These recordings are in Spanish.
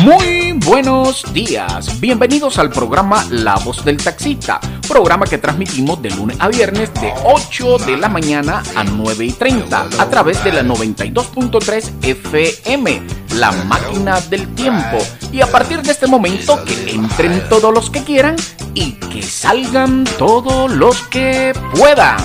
Muy buenos días, bienvenidos al programa La Voz del Taxista, programa que transmitimos de lunes a viernes de 8 de la mañana a 9:30 a través de la 92.3 FM, la máquina del tiempo. Y a partir de este momento que entren todos los que quieran y que salgan todos los que puedan.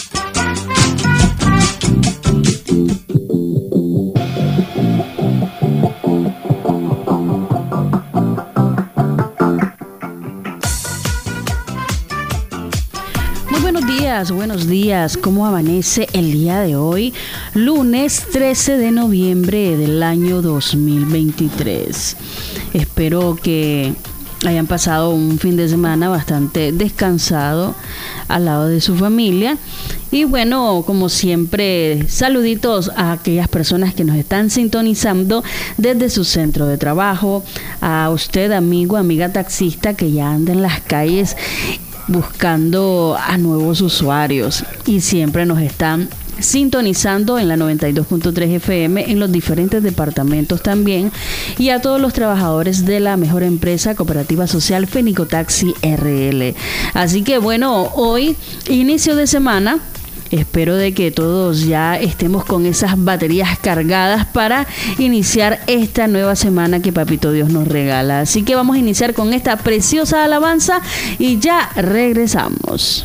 Buenos días, ¿cómo amanece el día de hoy? Lunes 13 de noviembre del año 2023. Espero que hayan pasado un fin de semana bastante descansado al lado de su familia. Y bueno, como siempre, saluditos a aquellas personas que nos están sintonizando desde su centro de trabajo, a usted, amigo, amiga taxista que ya anda en las calles buscando a nuevos usuarios y siempre nos están sintonizando en la 92.3 FM en los diferentes departamentos también, y a todos los trabajadores de la mejor empresa cooperativa social Fenicotaxi RL. Así que bueno, hoy inicio de semana. Espero de que todos ya estemos con esas baterías cargadas para iniciar esta nueva semana que Papito Dios nos regala. Así que vamos a iniciar con esta preciosa alabanza y ya regresamos.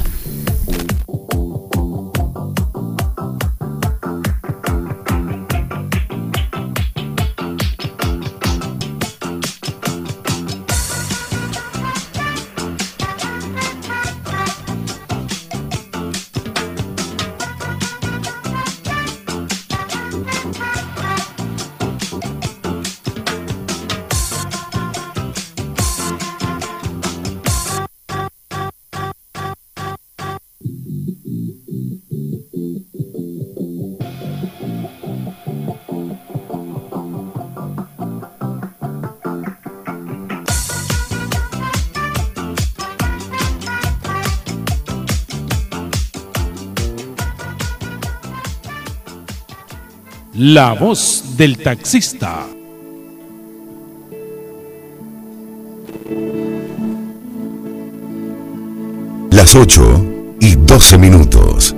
La Voz del Taxista. Las 8:12.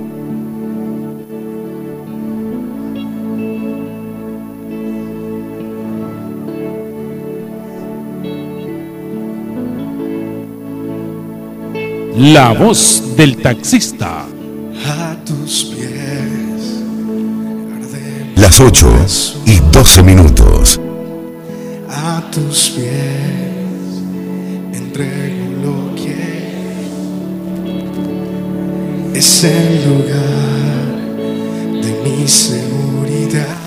La Voz del Taxista. A tus pies. Las 8:12. A tus pies entrego lo que es el lugar de mi seguridad,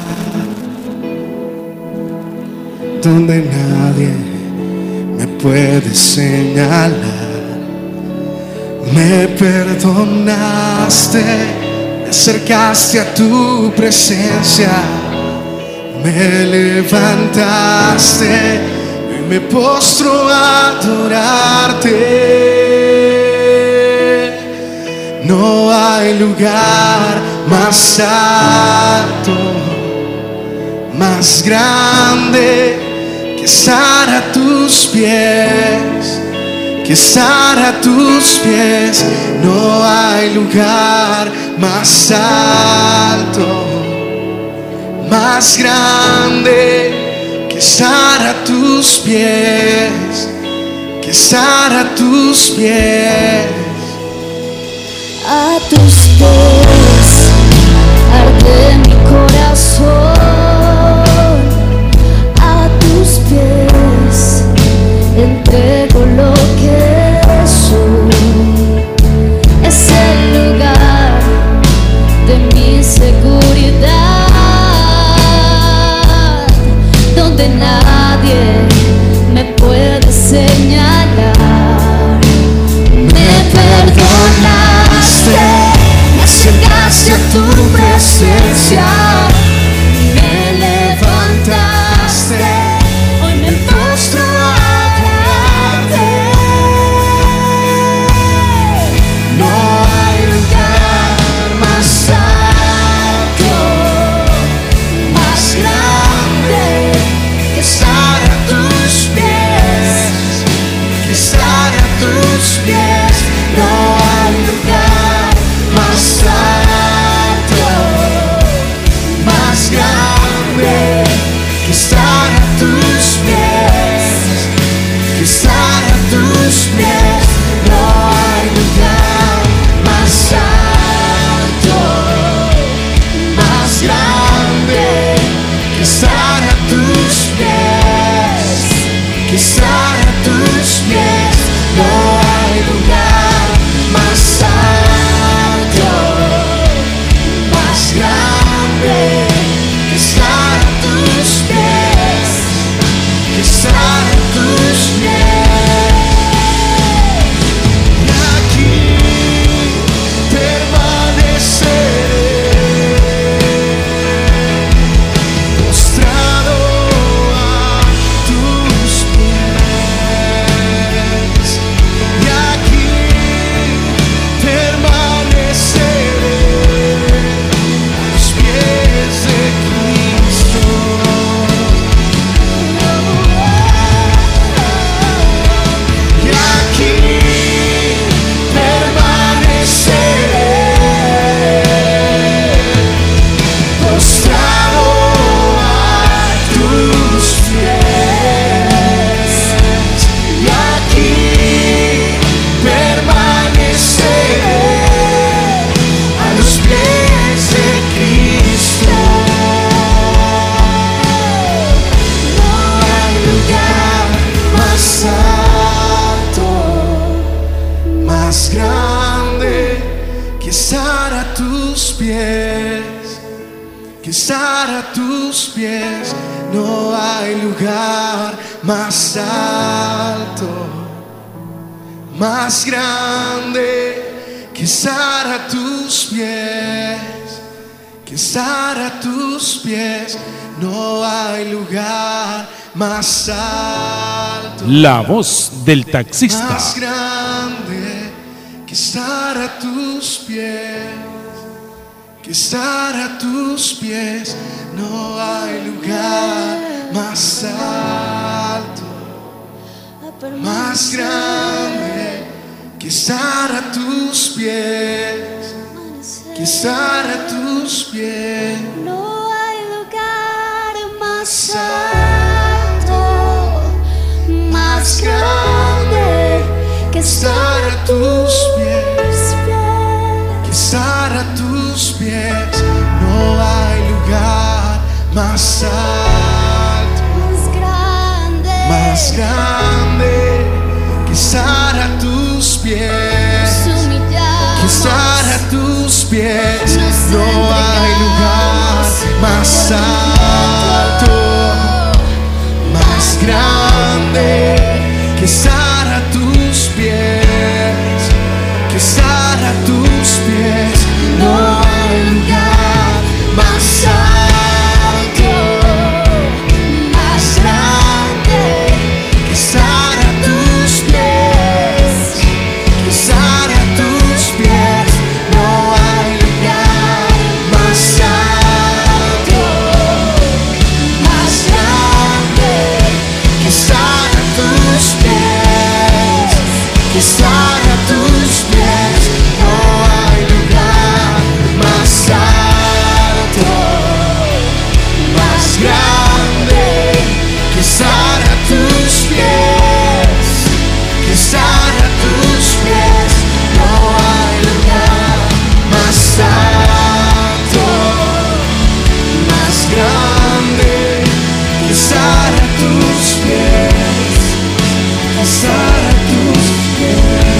donde nadie me puede señalar. Me perdonaste, me acercaste a tu presencia, me levantaste y me postro a adorarte. No hay lugar más alto, más grande que estar a tus pies. Que estar a tus pies. No hay lugar más alto, más grande que estar a tus pies, que estar a tus pies. A tus pies arde mi corazón, a tus pies entrego lo que soy. Es el lugar de mi seguridad, donde nadie me puede señalar. Me grande que estar a tus pies, que estar a tus pies. No hay lugar más alto, más grande que estar a tus pies, que estar a tus pies. No hay lugar más alto. La voz del taxista. Más grande que estar a tus pies, que estar a tus pies. No hay lugar más alto, más grande que estar a tus pies, que estar a tus pies. No hay lugar más alto, más grande que estar a tus pies, que estar a tus pies. No hay lugar más alto, más grande que estar a tus pies, que estar a tus pies. No hay lugar más alto, más grande que estar a tus pies, que estar a tus pies. No hay lugar más alto, más grande que estar a tus pies, que estar a tus pies. No hay lugar más alto, más grande que estar a tus pies, que estar a tus pies. No hay lugar más alto, más grande que estar a tus pies, que estar a tus pies. No hay lugar más alto, más grande que estar a tus pies, que estar a tus pies.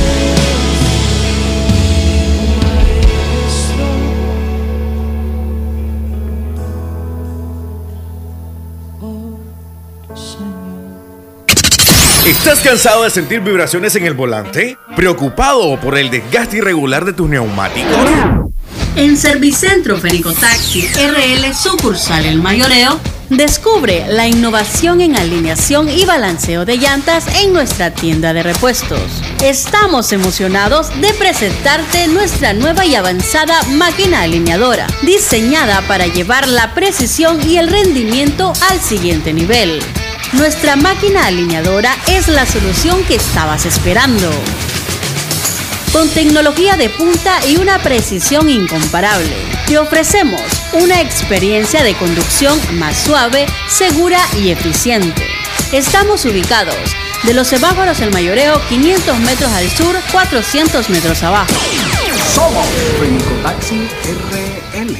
¿Estás cansado de sentir vibraciones en el volante? ¿Preocupado por el desgaste irregular de tus neumáticos? En Servicentro Fénico Taxi RL sucursal El Mayoreo, descubre la innovación en alineación y balanceo de llantas en nuestra tienda de repuestos. Estamos emocionados de presentarte nuestra nueva y avanzada máquina alineadora, diseñada para llevar la precisión y el rendimiento al siguiente nivel. Nuestra máquina alineadora es la solución que estabas esperando. Con tecnología de punta y una precisión incomparable, te ofrecemos una experiencia de conducción más suave, segura y eficiente. Estamos ubicados de los semáforos El Mayoreo, 500 metros al sur, 400 metros abajo. Somos Fénico Taxi RL.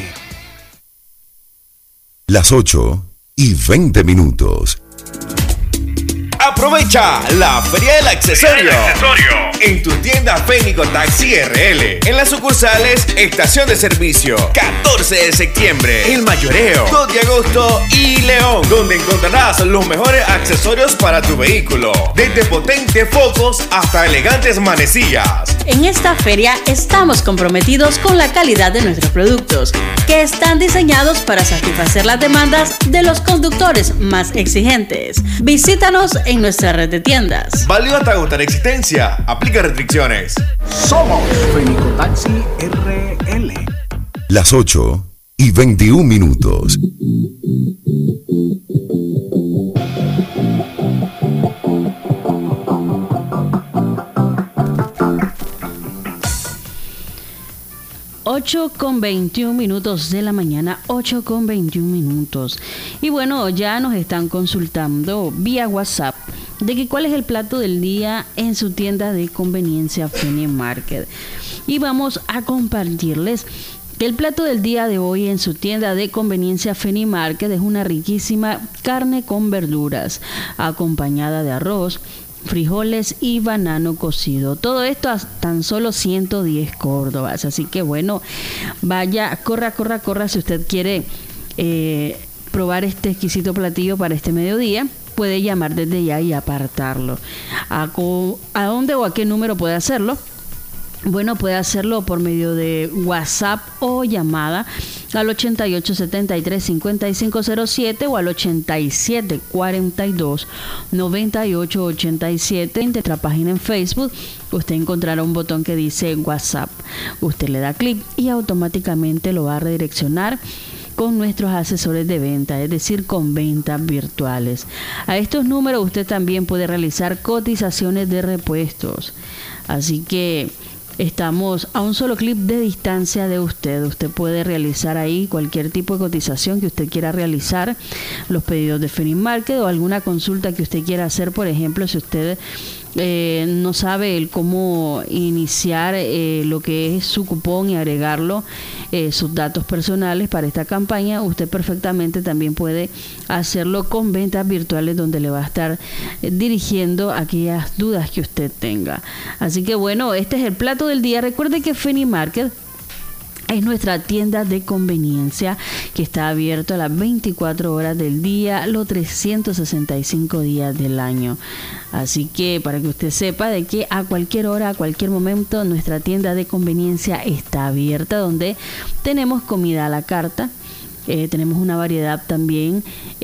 Las 8:20. Aprovecha la Feria del Accesorio en tu tienda Fénico Taxi RL, en las sucursales Estación de Servicio, 14 de septiembre, El Mayoreo, 2 de agosto y León, donde encontrarás los mejores accesorios para tu vehículo, desde potentes focos hasta elegantes manecillas. En esta feria estamos comprometidos con la calidad de nuestros productos, que están diseñados para satisfacer las demandas de los conductores más exigentes. Visítanos en nuestra red de tiendas. Válido hasta agotar existencia. Aplica restricciones. Somos Fénico Taxi RL. Las 8:21. 8:21 de la mañana, 8:21. Y bueno, ya nos están consultando vía WhatsApp de que cuál es el plato del día en su tienda de conveniencia Feni Market. Y vamos a compartirles que el plato del día de hoy en su tienda de conveniencia Feni Market es una riquísima carne con verduras, acompañada de arroz, frijoles y banano cocido. Todo esto a tan solo 110 córdobas. Así que bueno, vaya, corra si usted quiere probar este exquisito platillo para este mediodía. Puede llamar desde ya y apartarlo. ¿A dónde o a qué número puede hacerlo? Bueno, puede hacerlo por medio de WhatsApp o llamada al 8873-5507 o al 8742-9887. En nuestra página en Facebook usted encontrará un botón que dice WhatsApp. Usted le da clic y automáticamente lo va a redireccionar con nuestros asesores de venta, es decir, con ventas virtuales. A estos números usted también puede realizar cotizaciones de repuestos. Así que estamos a un solo clic de distancia de usted. Usted puede realizar ahí cualquier tipo de cotización que usted quiera realizar, los pedidos de Fenimarket o alguna consulta que usted quiera hacer. Por ejemplo, si usted no sabe cómo iniciar lo que es su cupón y agregarlo, sus datos personales para esta campaña, usted perfectamente también puede hacerlo con ventas virtuales, donde le va a estar dirigiendo aquellas dudas que usted tenga. Así que bueno, este es el plato del día. Recuerde que Fenimarket es nuestra tienda de conveniencia que está abierto a las 24 horas del día, los 365 días del año. Así que para que usted sepa de que a cualquier hora, a cualquier momento, nuestra tienda de conveniencia está abierta, donde tenemos comida a la carta. Tenemos una variedad también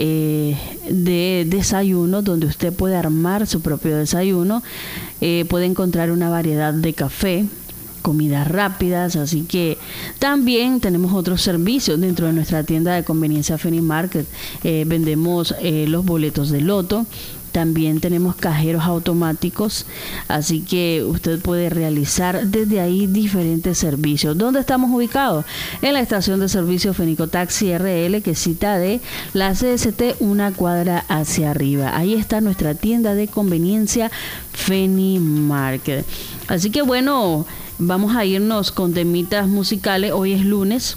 de desayunos, donde usted puede armar su propio desayuno. Puede encontrar una variedad de café, comidas rápidas. Así que también tenemos otros servicios dentro de nuestra tienda de conveniencia Fenimarket. Vendemos los boletos de loto. También tenemos cajeros automáticos, así que usted puede realizar desde ahí diferentes servicios. ¿Dónde estamos ubicados? En la estación de servicio Fenicotaxi RL, que cita de la CST una cuadra hacia arriba. Ahí está nuestra tienda de conveniencia Fenimarket. Así que bueno, vamos a irnos con temitas musicales. Hoy es lunes.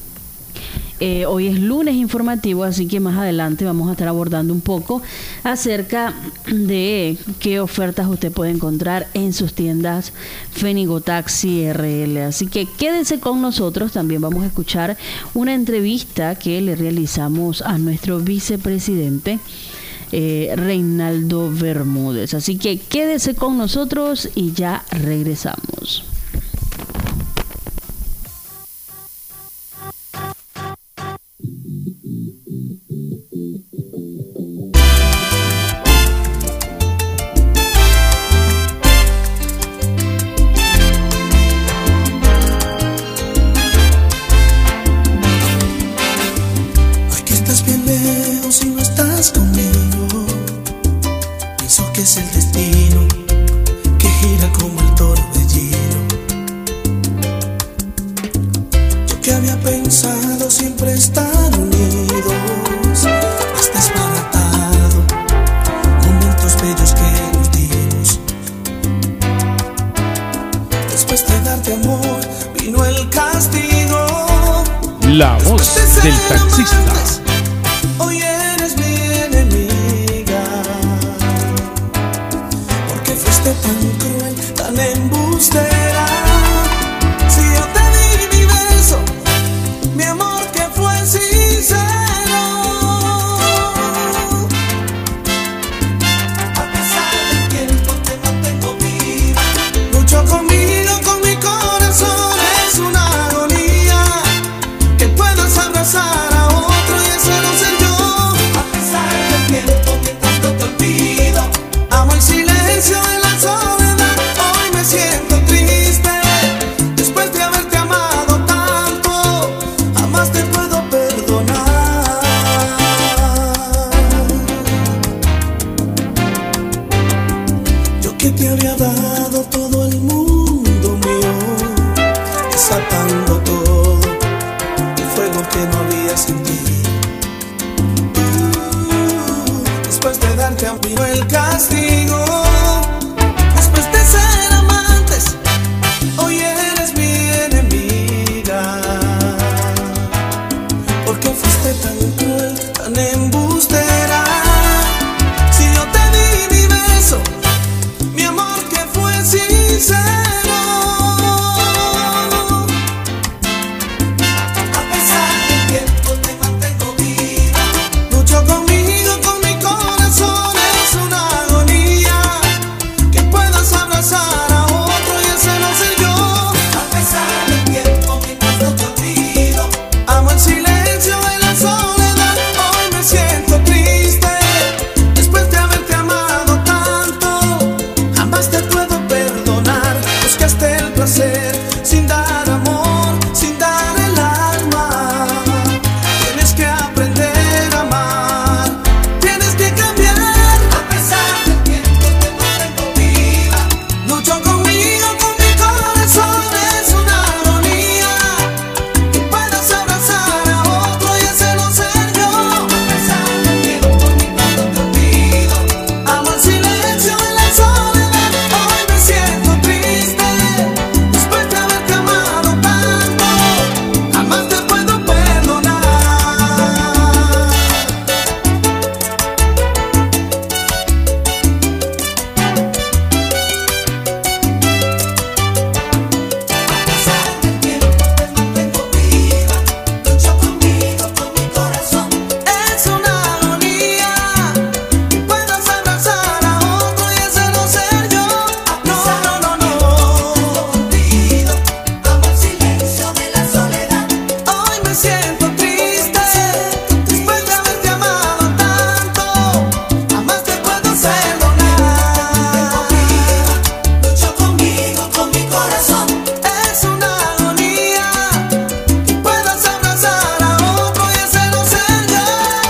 Hoy es lunes informativo, así que más adelante vamos a estar abordando un poco acerca de qué ofertas usted puede encontrar en sus tiendas Fenicotaxi RL. Así que quédense con nosotros. También vamos a escuchar una entrevista que le realizamos a nuestro vicepresidente Reinaldo Bermúdez. Así que quédese con nosotros y ya regresamos. Es el destino que gira como el torbellino. Yo que había pensado siempre estar unidos, has desbaratado momentos bellos que nos dimos. Después de darte amor vino el castigo. La voz del taxista. Hoy eres mi enemiga, porque fuiste tan cruel, tan embustera. Si yo te di mi beso, mi amor que fue sincero, a pesar del tiempo te mantengo viva. Lucho conmigo, con mi corazón, es una agonía que puedas abrazar a otro y ese no ser yo. el placer, sin dar amor, sin dar el alma. Tienes que aprender a amar, tienes que cambiar. A pesar del tiempo te mantengo viva. Lucho conmigo, con mi corazón, es una agonía. Que puedas abrazar a otro y ese no ser yo. A pesar del tiempo ni cuando te olvido. Amo el silencio en la soledad. Hoy me siento triste después de haberte amado tanto. Jamás te puedo perdonar. A pesar del tiempo te mantengo viva. Lucho conmigo, con mi corazón. Es una agonía que puedas abrazar a otro y ese no ser yo. No, no, no, no. Olvido, amo el silencio de la soledad. Hoy me siento triste después de haberte amado tanto. Jamás te puedo perdonar. Lucho conmigo, con mi corazón. Es una agonía que puedas abrazar a otro y ese no ser yo.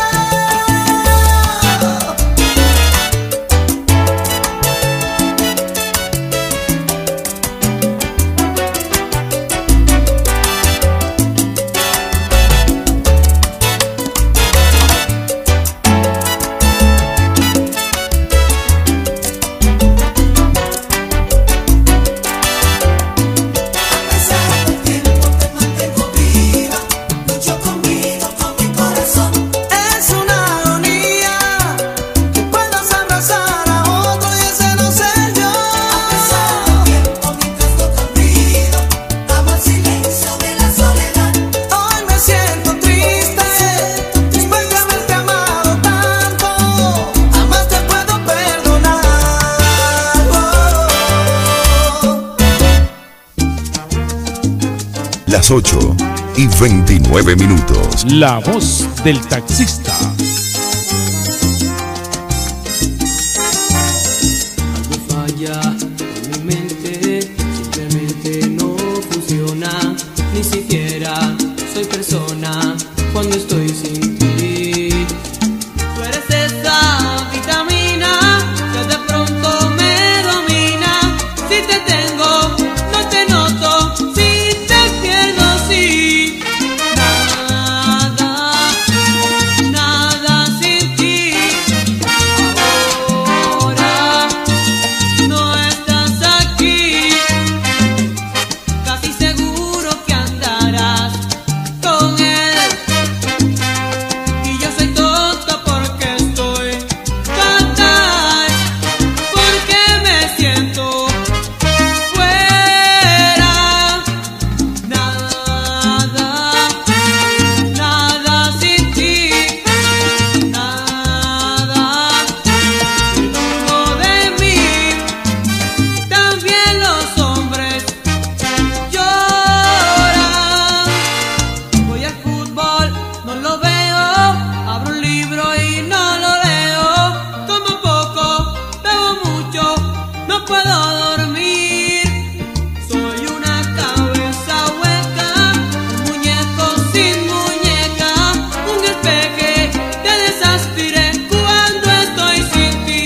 A pesar del tiempo te mantengo viva. Lucho conmigo, con mi corazón. Es una agonía que puedas abrazar a otro y ese no ser yo. A pesar del tiempo mientras no te olvido. Amo el silencio de la soledad. Hoy me siento triste después de haberte amado tanto. Jamás te puedo perdonar. Las 8:29. La voz del taxista. Algo falla en mi mente, simplemente no funciona. Ni siquiera soy persona cuando estoy sin ti. Tú eres esa vitamina que de pronto me domina. Si te tengo, no te noto. Si te pierdo, sí. Nada, nada sin ti. Ahora no estás aquí. Casi seguro que andarás con él. Y yo soy tonta porque estoy fatal. Porque me siento fuera. Nada, nada sin ti. Nada, dudo de mí. También los hombres lloran. Voy al fútbol, no lo veo. Abro un libro y no lo leo. Como poco, bebo mucho, no puedo dormir. Soy una cabeza hueca, un muñeco sin muñeca, un espeje de desastre cuando estoy sin ti.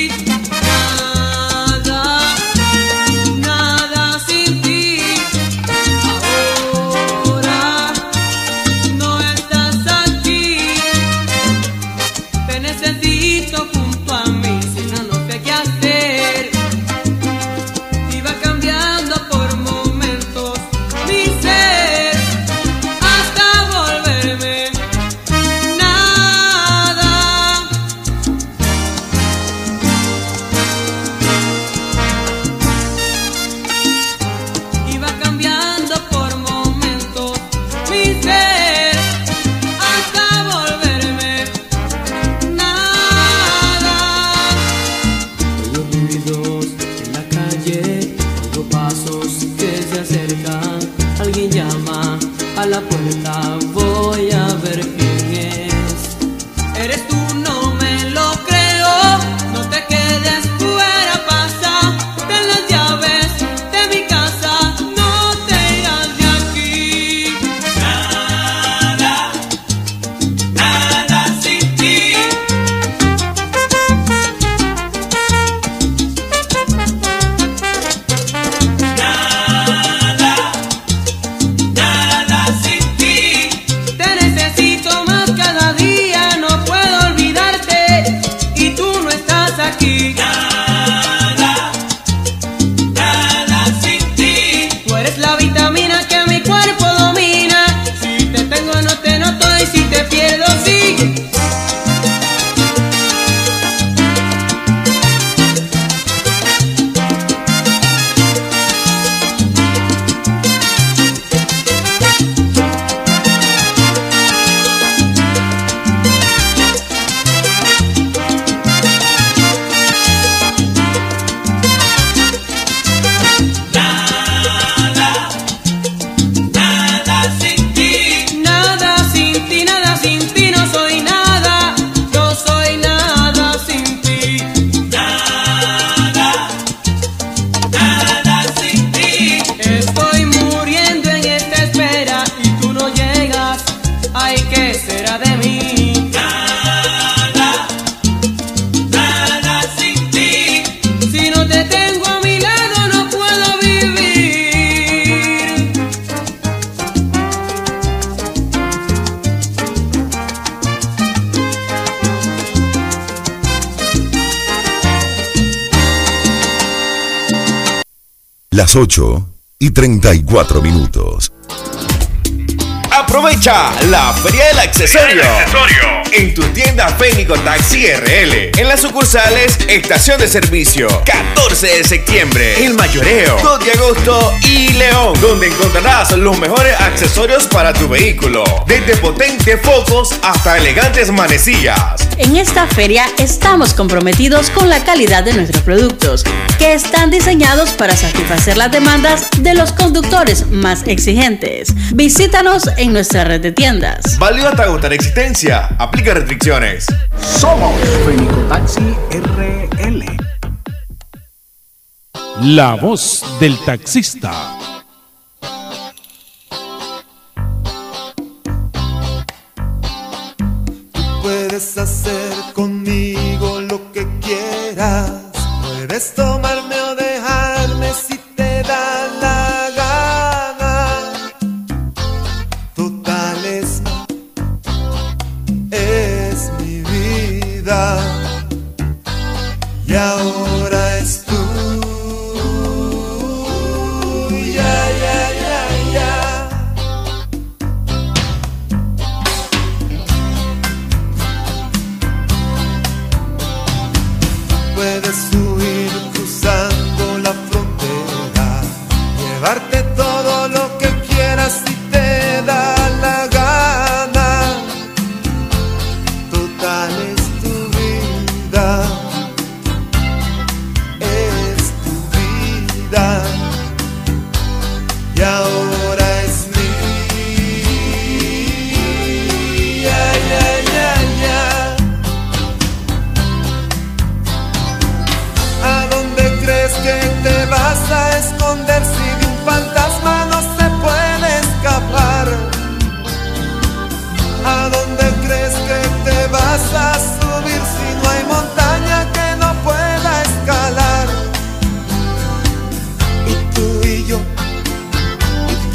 Nada, nada sin ti. Ahora no estás aquí. Te necesito junto a mí, si no, no sé qué hacer. Iba cambiando por momentos mi ser hasta volverme nada. Iba cambiando por momentos mi ser hasta volverme nada. Oigo ruidos en la calle, oigo pasos que se acercan. Alguien llama a la puerta, voy a ver quién es. Eres tú, no me lo creo. No te quedes fuera, pasa. Ten las llaves de mi casa. eres la vitamina que mi cuerpo domina. Si te tengo no te noto y si te pierdo sí. Las 8:34. Aprovecha la Feria del Accesorio en tu tienda Fénico Taxi RL. En las sucursales Estación de Servicio, 14 de septiembre, El Mayoreo, 2 de agosto y León, donde encontrarás los mejores accesorios para tu vehículo, desde potentes focos hasta elegantes manecillas. En esta feria estamos comprometidos con la calidad de nuestros productos, que están diseñados para satisfacer las demandas de los conductores más exigentes. Visítanos en nuestra red de tiendas. Válido hasta agotar existencia. Aplica restricciones. Somos Fénico Taxi RL. La voz del taxista. Puedes hacer conmigo lo que quieras. Puedes tomarme o dejarme si te da la gana. Total es mi vida. Y ahora es tuya. Puedes huir cruzando la frontera, llevarte todo lo que quieras si te da la gana. Total es tu vida, es tu vida, y ahora es mía. ¿A dónde crees que te vas a esconder si de un fantasma no se puede escapar? ¿A dónde crees que te vas a subir si no hay montaña que no pueda escalar? Y tú y yo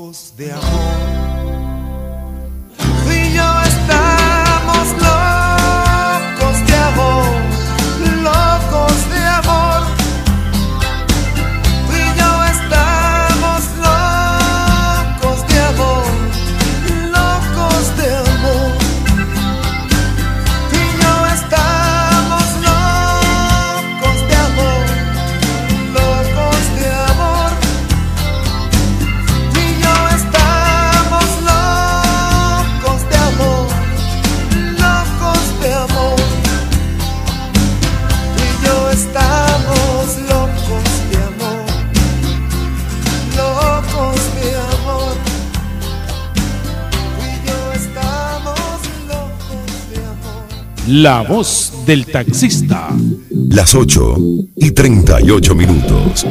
locos de amor. Tú y yo estamos locos de amor, locos de amor. Tú y yo estamos locos de amor, locos de amor. Tú y yo estamos locos de amor, locos de amor. Tú y yo estamos locos de amor, locos de amor. Tú y yo estamos locos de amor, locos de amor. Tú y yo estamos locos de amor. La voz del taxista. Las 8:38.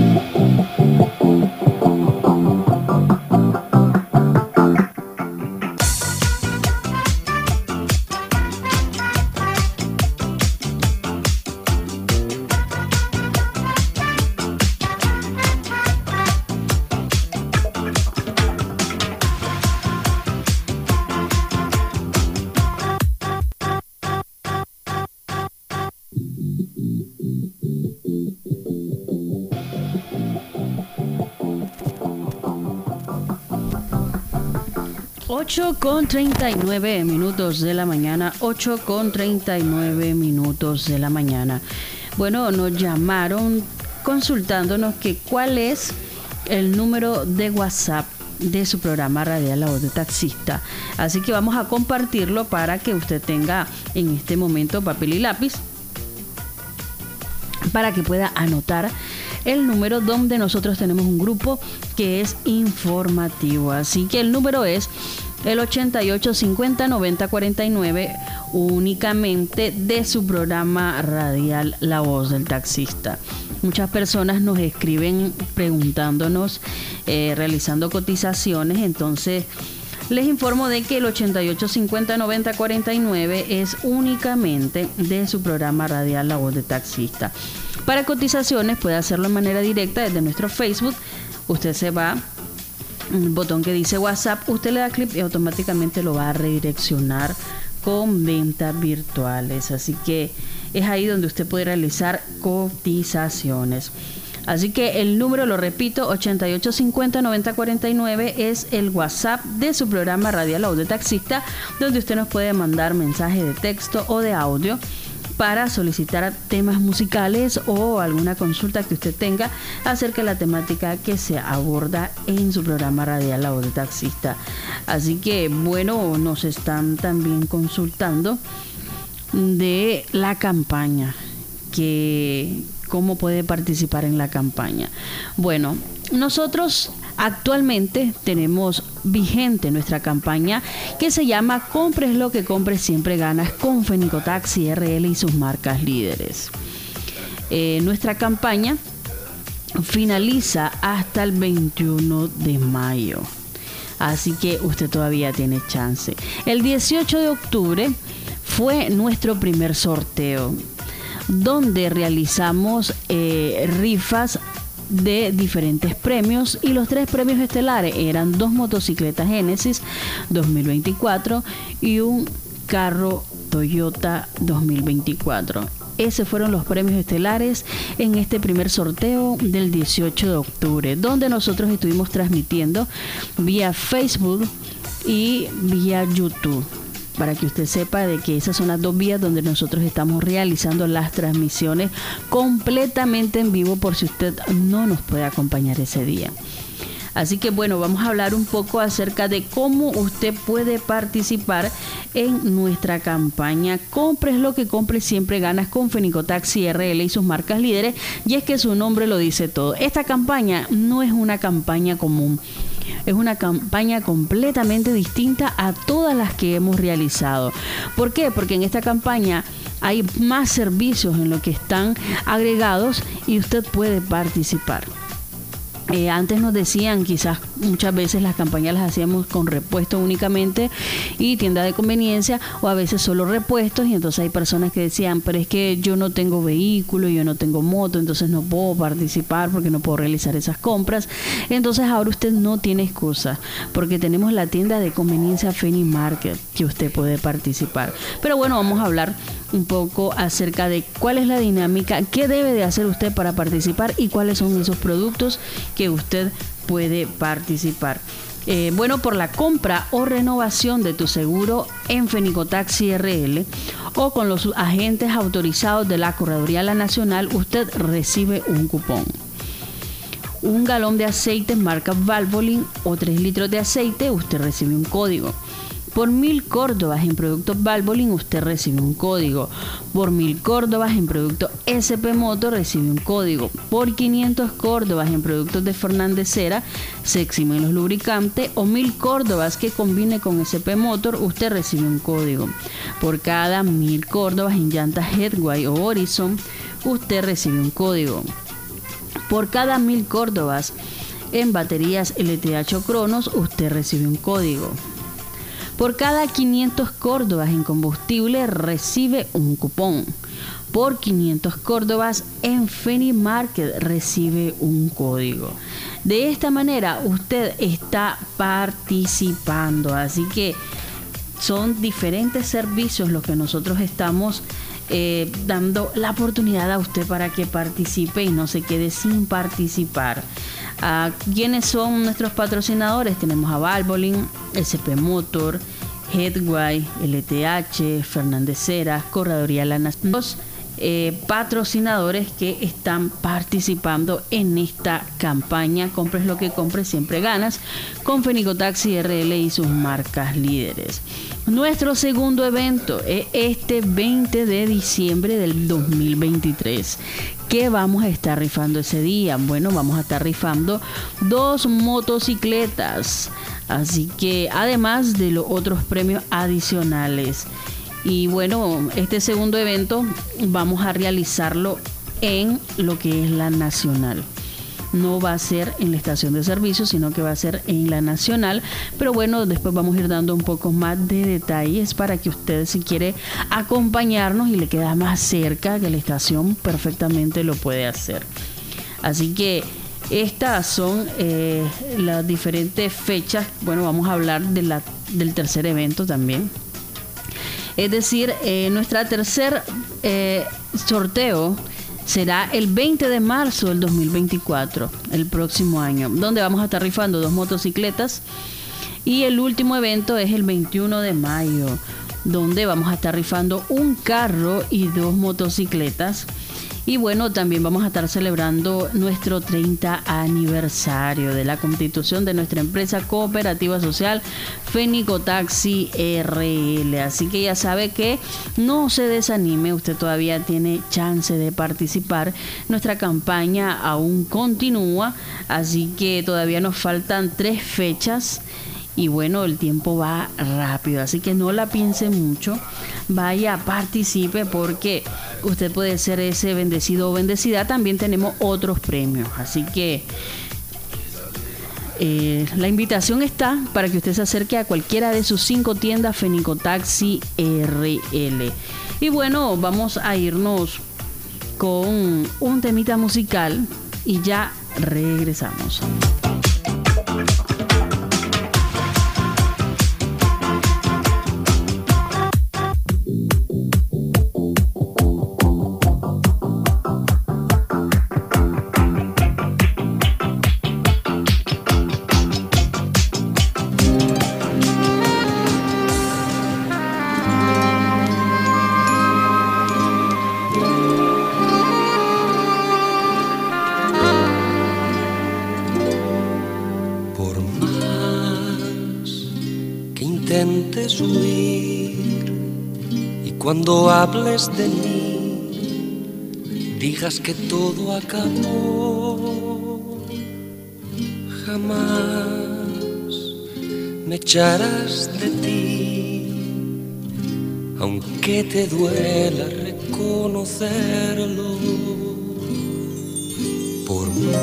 Ocho con 39 minutos de la mañana, 8:39 de la mañana. Bueno, nos llamaron consultándonos que cuál es el número de WhatsApp de su programa radial La Voz de Taxista. Así que vamos a compartirlo para que usted tenga en este momento papel y lápiz, para que pueda anotar el número, donde nosotros tenemos un grupo que es informativo. Así que el número es el 88 50 90 49, únicamente de su programa radial La Voz del Taxista. Muchas personas nos escriben preguntándonos, realizando cotizaciones. Entonces les informo de que el 88 50 90 49 es únicamente de su programa radial La Voz del Taxista. Para cotizaciones puede hacerlo de manera directa desde nuestro Facebook. Usted se va un botón que dice WhatsApp, usted le da clic y automáticamente lo va a redireccionar con ventas virtuales. Así que es ahí donde usted puede realizar cotizaciones. Así que el número, lo repito, 88 50 90 49 es el WhatsApp de su programa radial La Voz de Taxista, donde usted nos puede mandar mensaje de texto o de audio para solicitar temas musicales o alguna consulta que usted tenga acerca de la temática que se aborda en su programa radial La Voz de Taxista. Así que bueno, nos están también consultando de la campaña, que cómo puede participar en la campaña. Bueno, nosotros actualmente tenemos vigente nuestra campaña que se llama Compres lo que compres, siempre ganas, con Fenicotaxi RL y sus marcas líderes. Nuestra campaña finaliza hasta el 21 de mayo. Así que usted todavía tiene chance. El 18 de octubre fue nuestro primer sorteo, donde realizamos rifas de diferentes premios, y los 3 premios estelares eran 2 motocicletas Genesis 2024 y un carro Toyota 2024. Esos fueron los premios estelares en este primer sorteo del 18 de octubre, donde nosotros estuvimos transmitiendo vía Facebook y vía YouTube, para que usted sepa de que esas son las 2 vías donde nosotros estamos realizando las transmisiones completamente en vivo, por si usted no nos puede acompañar ese día. Así que bueno, vamos a hablar un poco acerca de cómo usted puede participar en nuestra campaña Compres lo que compres, siempre ganas, con Fenicotaxi RL y sus marcas líderes. Y es que su nombre lo dice todo. Esta campaña no es una campaña común. Es una campaña completamente distinta a todas las que hemos realizado. ¿Por qué? Porque en esta campaña hay más servicios en lo que están agregados y usted puede participar. Antes nos decían, quizás muchas veces las campañas las hacíamos con repuestos únicamente y tienda de conveniencia, o a veces solo repuestos, y entonces hay personas que decían, pero es que yo no tengo vehículo, yo no tengo moto, entonces no puedo participar porque no puedo realizar esas compras. Entonces ahora usted no tiene excusa, porque tenemos la tienda de conveniencia Feni Market que usted puede participar. Pero bueno, vamos a hablar un poco acerca de cuál es la dinámica, qué debe de hacer usted para participar y cuáles son esos productos que usted puede participar. Bueno, por la compra o renovación de tu seguro en Fenicotaxi RL o con los agentes autorizados de la Correduría La Nacional, usted recibe un cupón. Un galón de aceite marca Valvoline o 3 litros de aceite, usted recibe un código. Por 1000 córdobas en productos Valvoline, usted recibe un código. Por 1000 córdobas en productos SP Motor, recibe un código. Por 500 córdobas en productos de Fernández Cera, se eximen los lubricantes. O 1000 córdobas que combine con SP Motor, usted recibe un código. Por cada 1000 córdobas en llantas Headway o Horizon, usted recibe un código. Por cada 1000 córdobas en baterías LTH o Cronos, usted recibe un código. Por cada 500 córdobas en combustible recibe un cupón. Por 500 córdobas en Feni Market recibe un código. De esta manera usted está participando. Así que son diferentes servicios los que nosotros estamos dando la oportunidad a usted para que participe y no se quede sin participar. ¿Quiénes son nuestros patrocinadores? Tenemos a Valvoline, SP Motor, Headway, LTH, Fernández Cera, Correduría La Nacional. Los patrocinadores que están participando en esta campaña Compres lo que compres, siempre ganas, con Fenicotaxi RL y sus marcas líderes. Nuestro segundo evento es este 20 de diciembre del 2023. ¿Qué vamos a estar rifando ese día? Bueno, vamos a estar rifando 2 motocicletas. Así que además de los otros premios adicionales. Y bueno, este segundo evento vamos a realizarlo en lo que es la Nacional. No va a ser en la estación de servicio, sino que va a ser en la Nacional. Pero bueno, después vamos a ir dando un poco más de detalles para que usted, si quiere acompañarnos y le queda más cerca que la estación, perfectamente lo puede hacer. Así que estas son las diferentes fechas. Bueno, vamos a hablar de del tercer evento también. Es decir, nuestra tercer sorteo será el 20 de marzo del 2024, el próximo año, donde vamos a estar rifando 2 motocicletas. Y el último evento es el 21 de mayo, donde vamos a estar rifando un carro y 2 motocicletas. Y bueno, también vamos a estar celebrando nuestro 30 aniversario de la constitución de nuestra empresa cooperativa social Fenicotaxi RL. Así que ya sabe que no se desanime, usted todavía tiene chance de participar. Nuestra campaña aún continúa, así que todavía nos faltan 3 fechas. Y bueno, el tiempo va rápido, así que no la piense mucho. Vaya, participe, porque usted puede ser ese bendecido o bendecida. También tenemos otros premios, así que la invitación está para que usted se acerque a cualquiera de sus 5 tiendas Fenicotaxi RL. Y bueno, vamos a irnos con un temita musical y ya regresamos. Cuando hables de mí, digas que todo acabó. Jamás me echarás de ti, aunque te duela reconocerlo. Por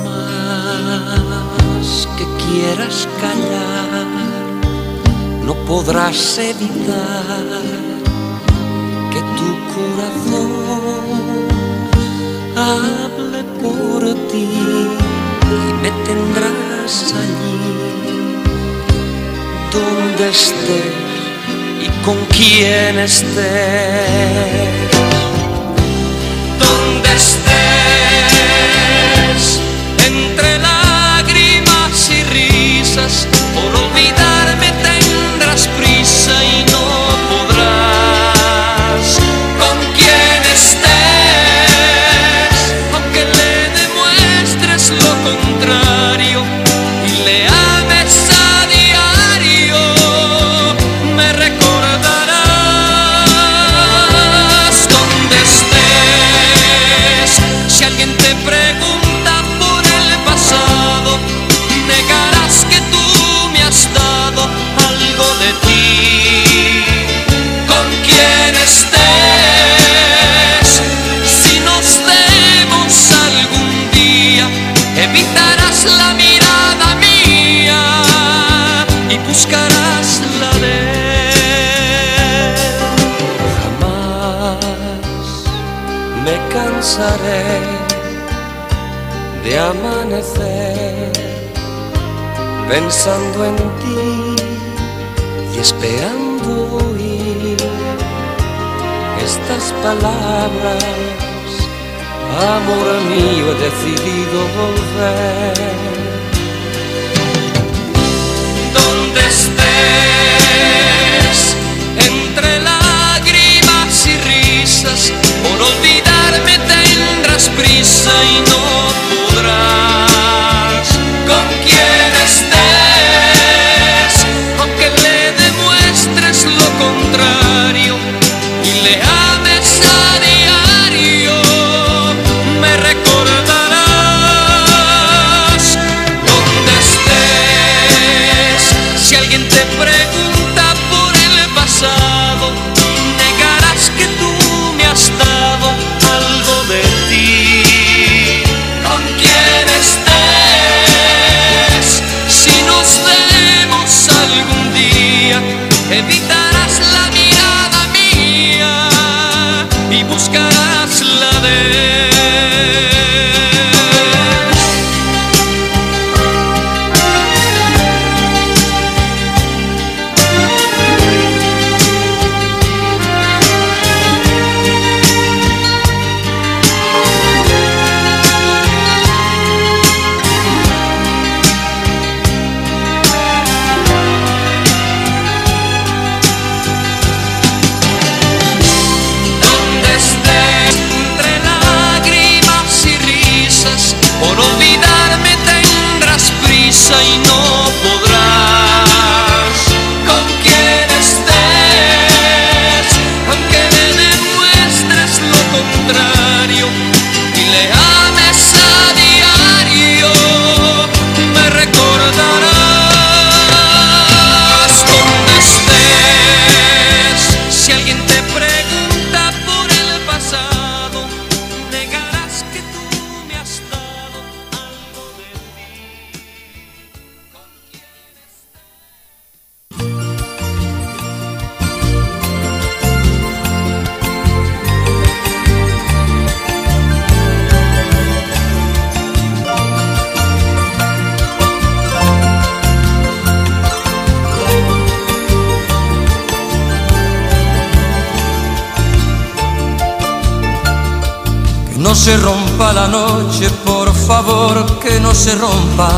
más que quieras callar, no podrás evitar que tu corazón hable por ti y me tendrás allí donde estés y con quien estés. Donde estés, entre lágrimas y risas, por olvidarme tendrás prisa y no podrás. Con quien estés, aunque le demuestres lo contrario y le ames a diario, me recordarás. Donde estés, si alguien te pregunta por el pasado, negarás que tú me has dado algo de ti. Con quien estés, si nos vemos algún día, evitarás la mirada mía y buscarás la de él. Jamás me cansaré de amanecer pensando en ti y esperando oír estas palabras. Amor mío, he decidido volver. Donde estés, entre lágrimas y risas, por olvidarme tendrás prisa y no podrás. Con quien estés, aunque le demuestres lo contrario y le ames a diario, me recordarás. Donde estés, si alguien te pregunta por el pasado, negarás que tú me has dado algo de ti. Con quien estés, si nos vemos algún día, evitarás la mirada mía y buscarás la de él. Donde estés, entre lágrimas y risas, por olvidarme tendrás prisa y no podrás. Con quien estés, aunque le demuestres lo contrario y le ames a diario, me recordarás. Donde estés, si alguien te pregunta por el pasado, negarás que tú me has dado algo de ti. Con quien Que no se rompa la noche, por favor, que no se rompa.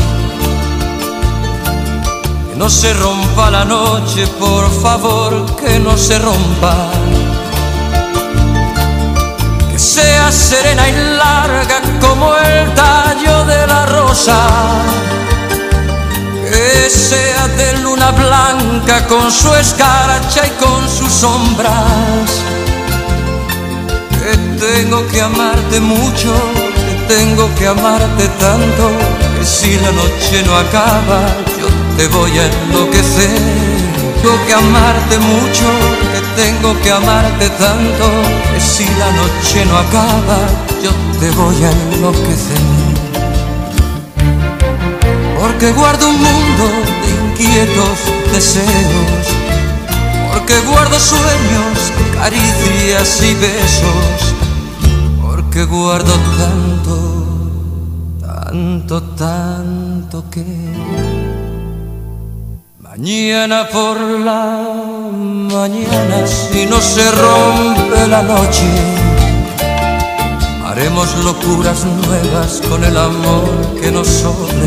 Que no se rompa la noche, por favor, que no se rompa. Que sea serena y larga como el tallo de la rosa. Que sea de luna blanca con su escarcha y con sus sombras. Que tengo que amarte mucho, que tengo que amarte tanto, que si la noche no acaba yo te voy a enloquecer. Tengo que amarte mucho, que tengo que amarte tanto, que si la noche no acaba yo te voy a enloquecer. porque guardo un mundo de inquietos deseos, porque guardo sueños, caricias y besos, porque guardo tanto, tanto, tanto que mañana por la mañana, si no se rompe la noche, haremos locuras nuevas con el amor que nos sobre.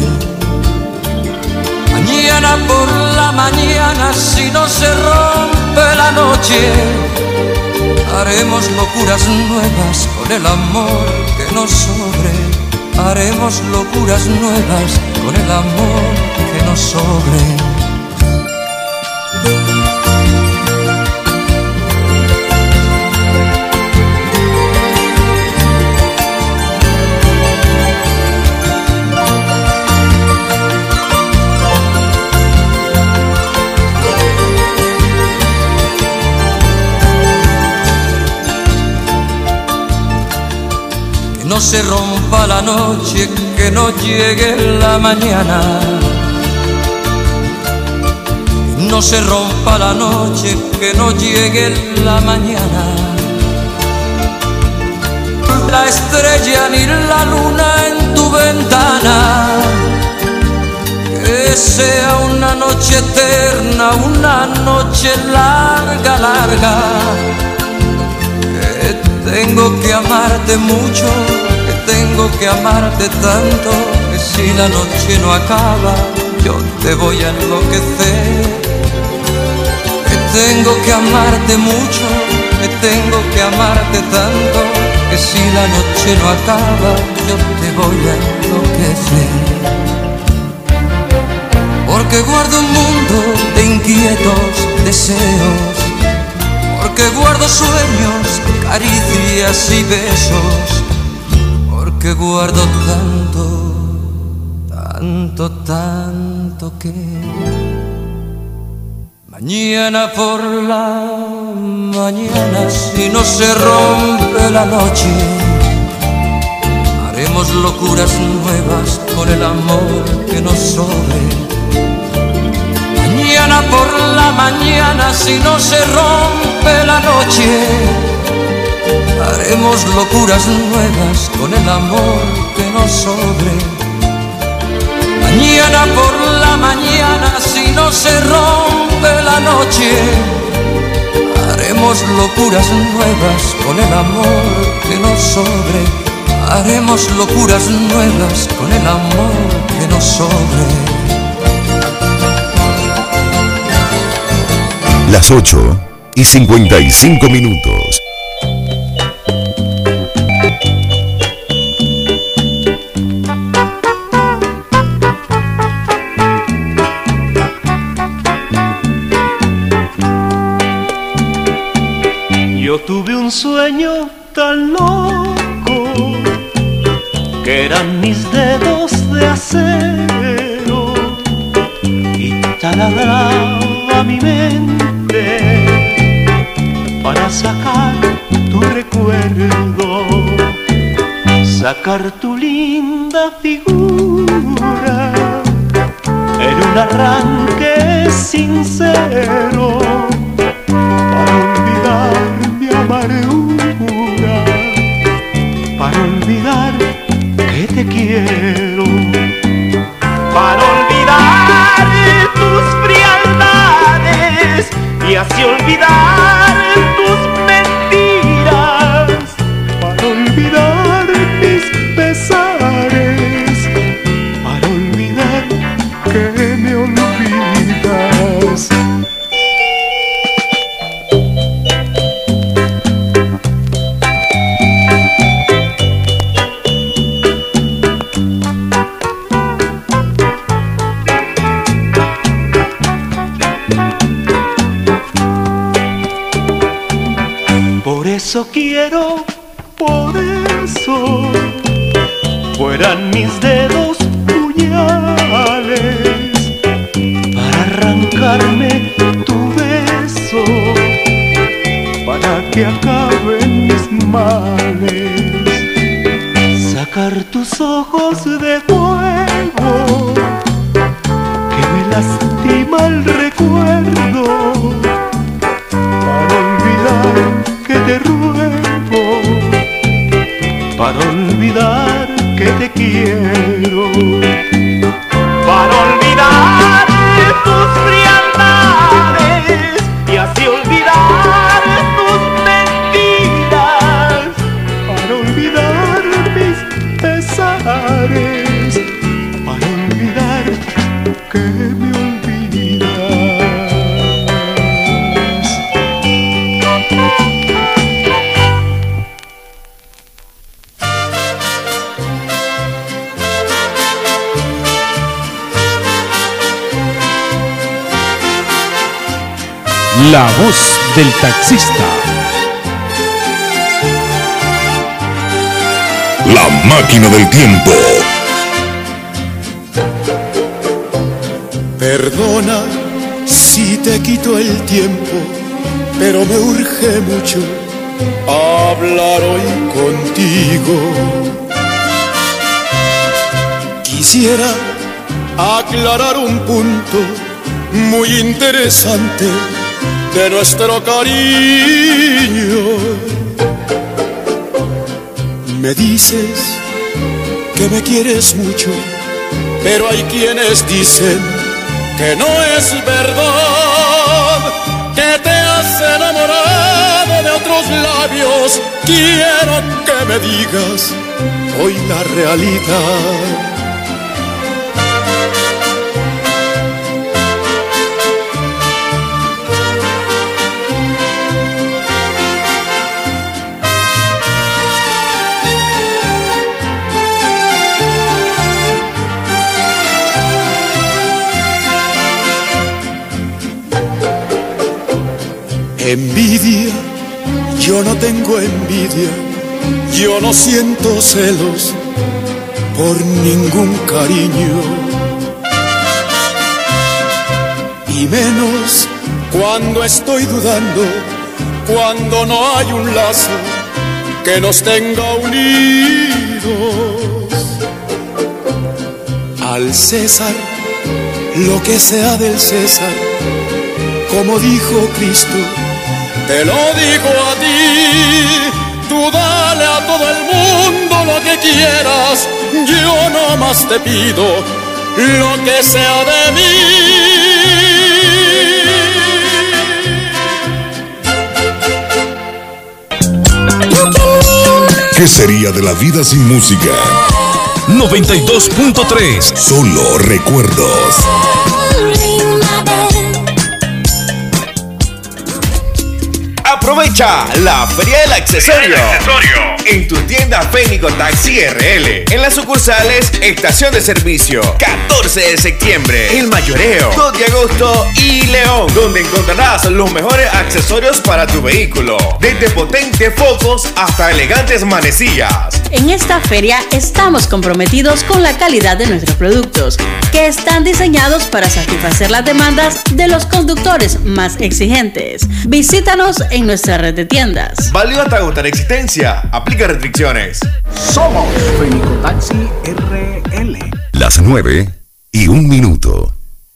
Mañana por la mañana, si no se rompe la noche, haremos locuras nuevas con el amor que nos sobre. Haremos locuras nuevas con el amor que nos sobre. Que no se rompa la noche, que no llegue la mañana. Que no se rompa la noche, que no llegue la mañana. La estrella ni la luna en tu ventana. Que sea una noche eterna, una noche larga, larga. Tengo que amarte mucho, que tengo que amarte tanto, que si la noche no acaba, yo te voy a enloquecer. Que tengo que amarte mucho, que tengo que amarte tanto, que si la noche no acaba, yo te voy a enloquecer. Porque guardo un mundo de inquietos deseos, porque guardo sueños, caricias y besos, porque guardo tanto, tanto, tanto que mañana por la mañana, si no se rompe la noche, haremos locuras nuevas con el amor que nos sobre. Mañana por la mañana, si no se rompe la noche, haremos locuras nuevas con el amor que nos sobre. Mañana por la mañana, si no se rompe la noche, haremos locuras nuevas con el amor que nos sobre. Haremos locuras nuevas con el amor que nos sobre. Las 8:55. Yo tuve un sueño tan loco que eran mis dedos de acero y taladraba mi mente para sacar tu recuerdo, sacar tu linda figura en un arranque sincero para olvidar mi amargura, para olvidar que te quiero, para olvidar tus frialdades y así olvidar tus mentiras, para olvidar mis pesares, para olvidar que me olvidas. Por eso quiero, por eso fueran mis dedos puñales para arrancarme tu beso, para que acaben mis males, sacar tus ojos de fuego lastima el recuerdo. Para olvidar que te ruego, para olvidar que te quiero, para olvidar tus frialdades y así olvidar tus mentiras, para olvidar mis pesares, para olvidar que me olvidas. La voz del taxista. La máquina del tiempo. Perdona si te quito el tiempo, pero me urge mucho hablar hoy contigo. Quisiera aclarar un punto muy interesante de nuestro cariño. Me dices que me quieres mucho, pero hay quienes dicen que no es verdad, que te has enamorado de otros labios. Quiero que me digas hoy la realidad. Envidia, yo no tengo envidia, yo no siento celos por ningún cariño, y menos cuando estoy dudando, cuando no hay un lazo que nos tenga unidos. Al César, lo que sea del César, como dijo Cristo, te lo digo a ti. Tú dale a todo el mundo lo que quieras, yo nomás te pido lo que sea de mí. ¿Qué sería de la vida sin música? 92.3. Solo recuerdos. Aprovecha la Feria del Accesorio en tu tienda Fénico Taxi RL, en las sucursales Estación de Servicio, 14 de septiembre, El Mayoreo, 2 de agosto y León, donde encontrarás los mejores accesorios para tu vehículo, desde potentes focos hasta elegantes manecillas. En esta feria estamos comprometidos con la calidad de nuestros productos, que están diseñados para satisfacer las demandas de los conductores más exigentes. Visítanos en nuestra red de tiendas. Válido hasta agotar existencia. Aplica restricciones. Somos Fénico Taxi RL. Las 9:01.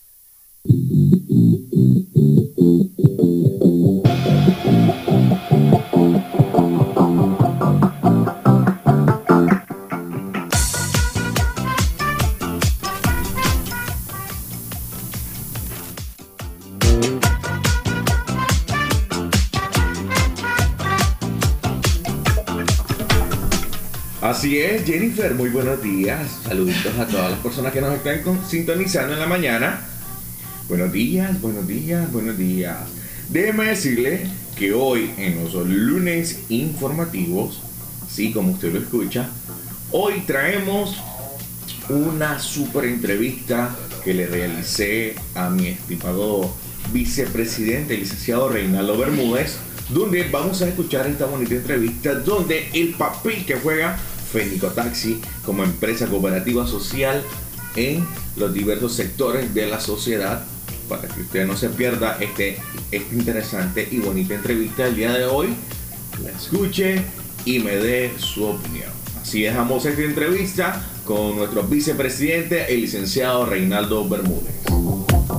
Así es, Jennifer, muy buenos días. Saluditos a todas las personas que nos están sintonizando en la mañana. Buenos días, buenos días, buenos días. Déjeme decirle que hoy en los lunes informativos, así como usted lo escucha, hoy traemos una super entrevista que le realicé a mi estimado vicepresidente, el licenciado Reinaldo Bermúdez, donde vamos a escuchar esta bonita entrevista, donde el papel que juega Fénico Taxi como empresa cooperativa social en los diversos sectores de la sociedad, para que usted no se pierda esta interesante y bonita entrevista el día de hoy, la escuche y me dé su opinión. Así dejamos esta entrevista con nuestro vicepresidente, el licenciado Reinaldo Bermúdez.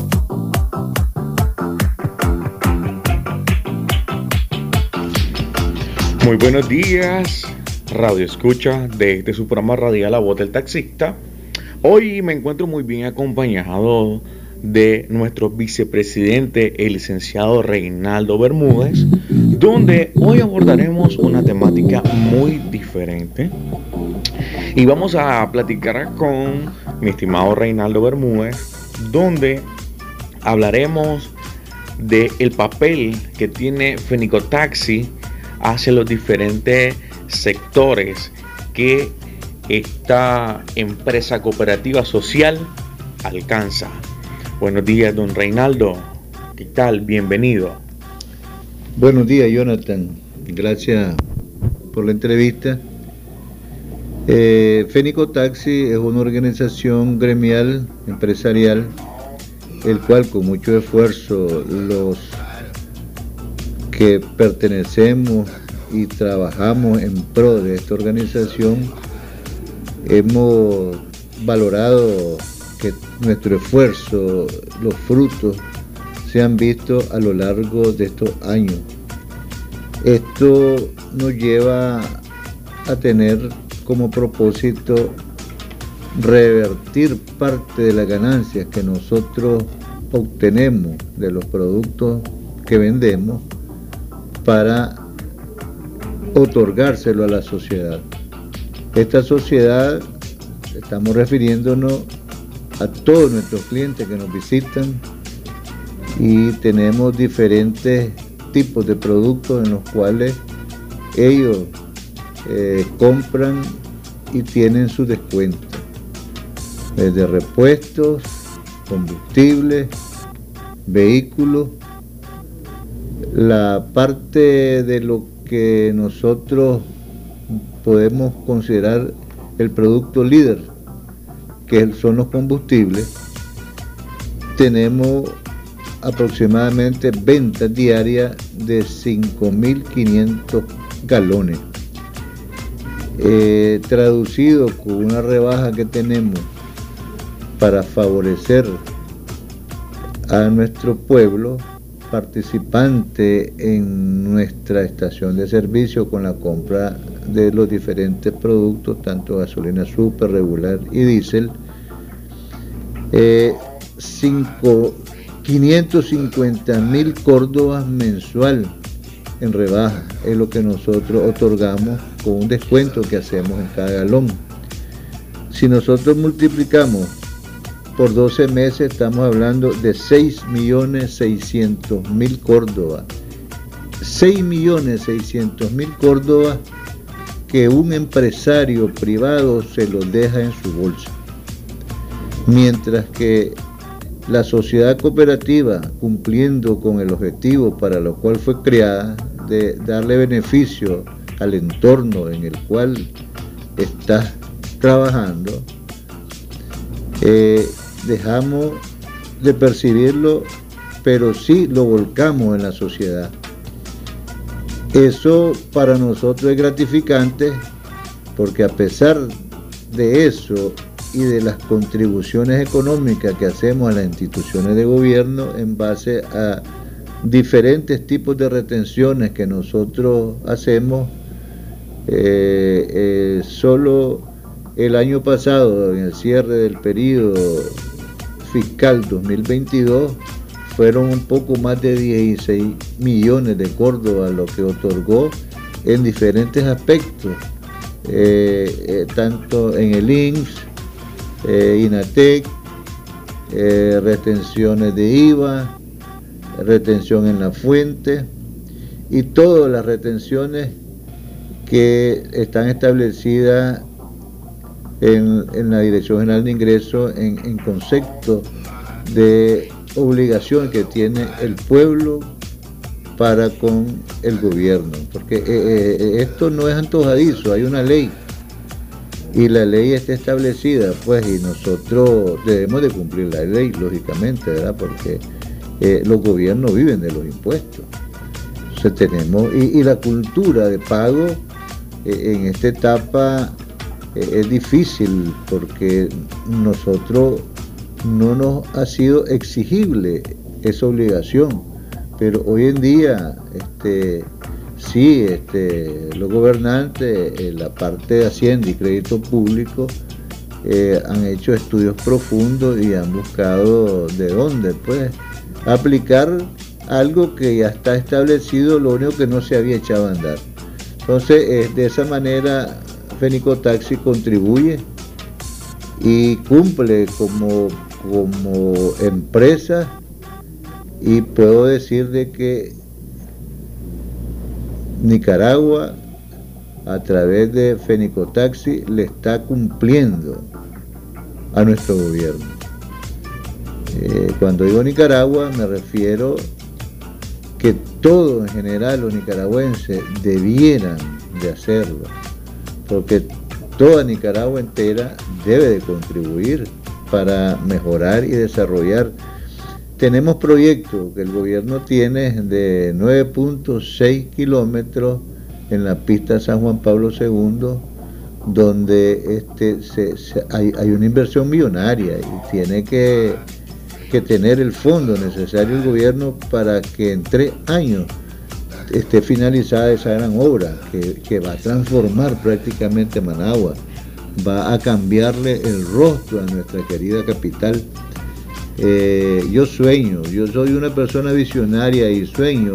Muy buenos días, Radio Escucha de este su programa radial La Voz del Taxista. Hoy me encuentro muy bien acompañado de nuestro vicepresidente, el licenciado Reinaldo Bermúdez, donde hoy abordaremos una temática muy diferente y vamos a platicar con mi estimado Reinaldo Bermúdez, donde hablaremos del papel que tiene Fenicotaxi hacia los diferentes sectores que esta empresa cooperativa social alcanza. Buenos días, don Reinaldo. ¿Qué tal? Bienvenido. Buenos días, Jonathan. Gracias por la entrevista. Fenicotaxi es una organización gremial, empresarial, el cual con mucho esfuerzo los que pertenecemos y trabajamos en pro de esta organización hemos valorado que nuestro esfuerzo, los frutos, se han visto a lo largo de estos años. Esto nos lleva a tener como propósito revertir parte de las ganancias que nosotros obtenemos de los productos que vendemos para otorgárselo a la sociedad. Esta sociedad, estamos refiriéndonos a todos nuestros clientes que nos visitan y tenemos diferentes tipos de productos en los cuales ellos compran y tienen su descuento, desde repuestos, combustibles, vehículos. La parte de lo que nosotros podemos considerar el producto líder, que son los combustibles, tenemos aproximadamente ventas diarias de 5.500 galones. Traducido con una rebaja que tenemos para favorecer a nuestro pueblo participante en nuestra estación de servicio con la compra de los diferentes productos, tanto gasolina super, regular y diésel, 550.000 córdobas mensual en rebaja es lo que nosotros otorgamos con un descuento que hacemos en cada galón. Si nosotros multiplicamos por 12 meses, estamos hablando de 6.600.000 córdobas. 6.600.000 córdobas que un empresario privado se los deja en su bolsa. Mientras que la sociedad cooperativa, cumpliendo con el objetivo para lo cual fue creada, de darle beneficio al entorno en el cual está trabajando, dejamos de percibirlo, pero sí lo volcamos en la sociedad. Eso para nosotros es gratificante, porque a pesar de eso y de las contribuciones económicas que hacemos a las instituciones de gobierno en base a diferentes tipos de retenciones que nosotros hacemos, solo el año pasado, en el cierre del periodo fiscal 2022, fueron un poco más de 16 millones de córdobas lo que otorgó en diferentes aspectos, tanto en el INSS, INATEC, retenciones de IVA, retención en la fuente y todas las retenciones que están establecidas en la Dirección General de Ingresos en concepto de obligación que tiene el pueblo para con el gobierno, porque esto no es antojadizo, hay una ley y la ley está establecida, pues, y nosotros debemos de cumplir la ley, lógicamente, ¿verdad? Porque los gobiernos viven de los impuestos. Entonces tenemos, y la cultura de pago en esta etapa es difícil, porque nosotros no nos ha sido exigible esa obligación, pero hoy en día sí, los gobernantes, la parte de Hacienda y Crédito Público, han hecho estudios profundos y han buscado de dónde, pues, aplicar algo que ya está establecido, lo único que no se había echado a andar. Entonces, de esa manera, Fenicotaxi contribuye y cumple como empresa, y puedo decir de que Nicaragua, a través de Fenicotaxi, le está cumpliendo a nuestro gobierno. Cuando digo Nicaragua, me refiero que todos en general los nicaragüenses debieran de hacerlo, porque toda Nicaragua entera debe de contribuir para mejorar y desarrollar. Tenemos proyectos que el gobierno tiene de 9.6 kilómetros en la pista San Juan Pablo II, donde hay una inversión millonaria y tiene que tener el fondo necesario el gobierno para que en 3 años esté finalizada esa gran obra que va a transformar prácticamente Managua, va a cambiarle el rostro a nuestra querida capital. Yo sueño, yo soy una persona visionaria y sueño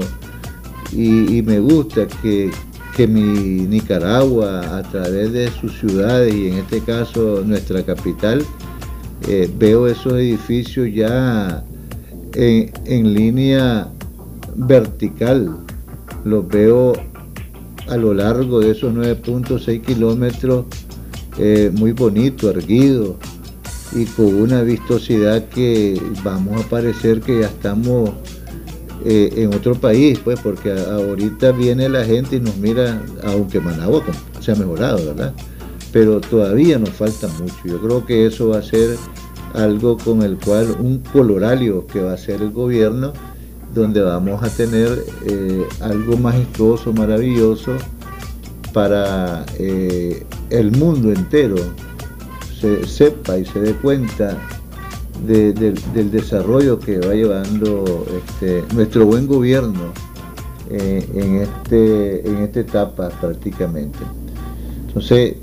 y me gusta que mi Nicaragua, a través de sus ciudades y en este caso nuestra capital, veo esos edificios ya en línea vertical, los veo a lo largo de esos 9.6 kilómetros, muy bonito, erguido y con una vistosidad que vamos a parecer que ya estamos en otro país, pues, porque ahorita viene la gente y nos mira, aunque Managua se ha mejorado, ¿verdad? Pero todavía nos falta mucho. Yo creo que eso va a ser algo con el cual, un coloralio que va a hacer el gobierno, donde vamos a tener algo majestuoso, maravilloso, para el mundo entero se sepa y se dé cuenta del desarrollo que va llevando nuestro buen gobierno en esta etapa prácticamente. Entonces,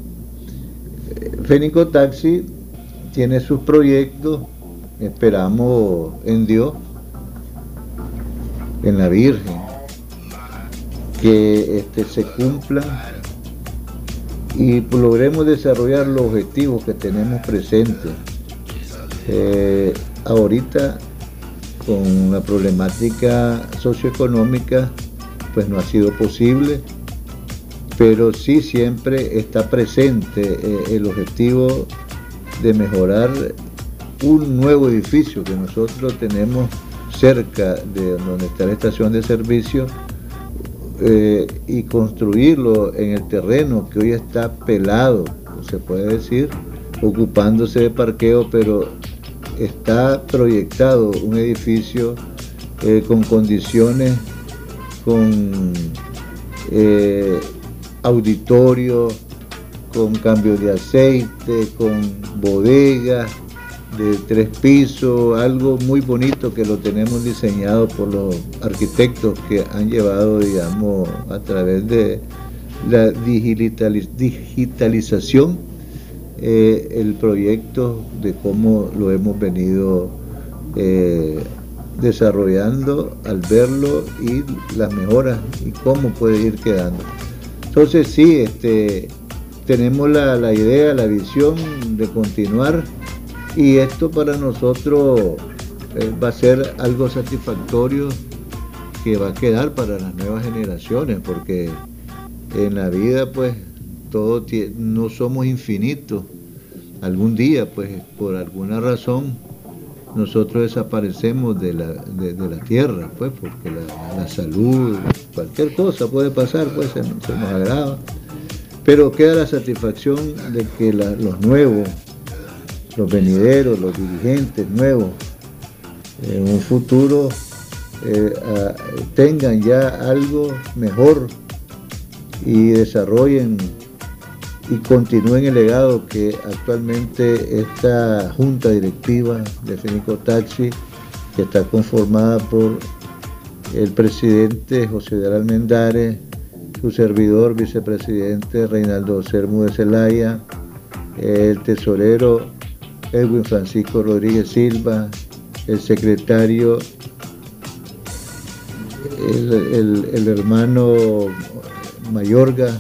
Fenicotaxi tiene sus proyectos, esperamos en Dios, en la Virgen, que se cumplan y logremos desarrollar los objetivos que tenemos presentes. Ahorita, con la problemática socioeconómica, pues no ha sido posible, pero sí siempre está presente el objetivo de mejorar un nuevo edificio que nosotros tenemos cerca de donde está la estación de servicio, y construirlo en el terreno que hoy está pelado, se puede decir, ocupándose de parqueo, pero está proyectado un edificio con condiciones, con auditorio, con cambio de aceite, con bodegas de 3 pisos, algo muy bonito que lo tenemos diseñado por los arquitectos que han llevado, digamos, a través de la digitalización, el proyecto de cómo lo hemos venido desarrollando al verlo y las mejoras y cómo puede ir quedando. Entonces sí, tenemos la idea, la visión de continuar, y esto para nosotros va a ser algo satisfactorio que va a quedar para las nuevas generaciones, porque en la vida pues no somos infinitos. Algún día pues por alguna razón nosotros desaparecemos de la tierra, pues porque la salud, cualquier cosa puede pasar, pues se nos agrava, pero queda la satisfacción de que los nuevos, los venideros, los dirigentes nuevos, en un futuro tengan ya algo mejor y desarrollen y continúen el legado que actualmente esta junta directiva de Fenicotaxi, que está conformada por el presidente José de Almendares, su servidor, vicepresidente Reinaldo Sermu de Zelaya, el tesorero Edwin Francisco Rodríguez Silva, el secretario, el hermano Mayorga,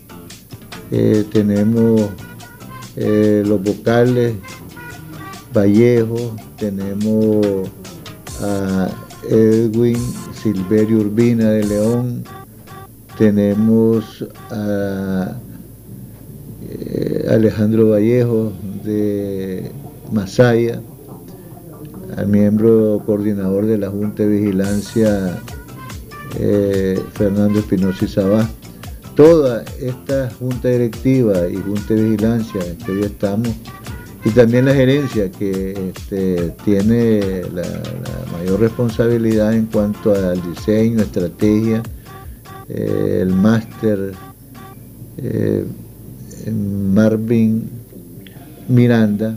tenemos los vocales, Vallejo, tenemos a Edwin Silverio Urbina de León, tenemos a Alejandro Vallejo de Masaya, al miembro coordinador de la Junta de Vigilancia Fernando Espinosa Izabá. Toda esta Junta Directiva y Junta de Vigilancia que hoy estamos, y también la gerencia que tiene la mayor responsabilidad en cuanto al diseño, estrategia, el máster Marvin Miranda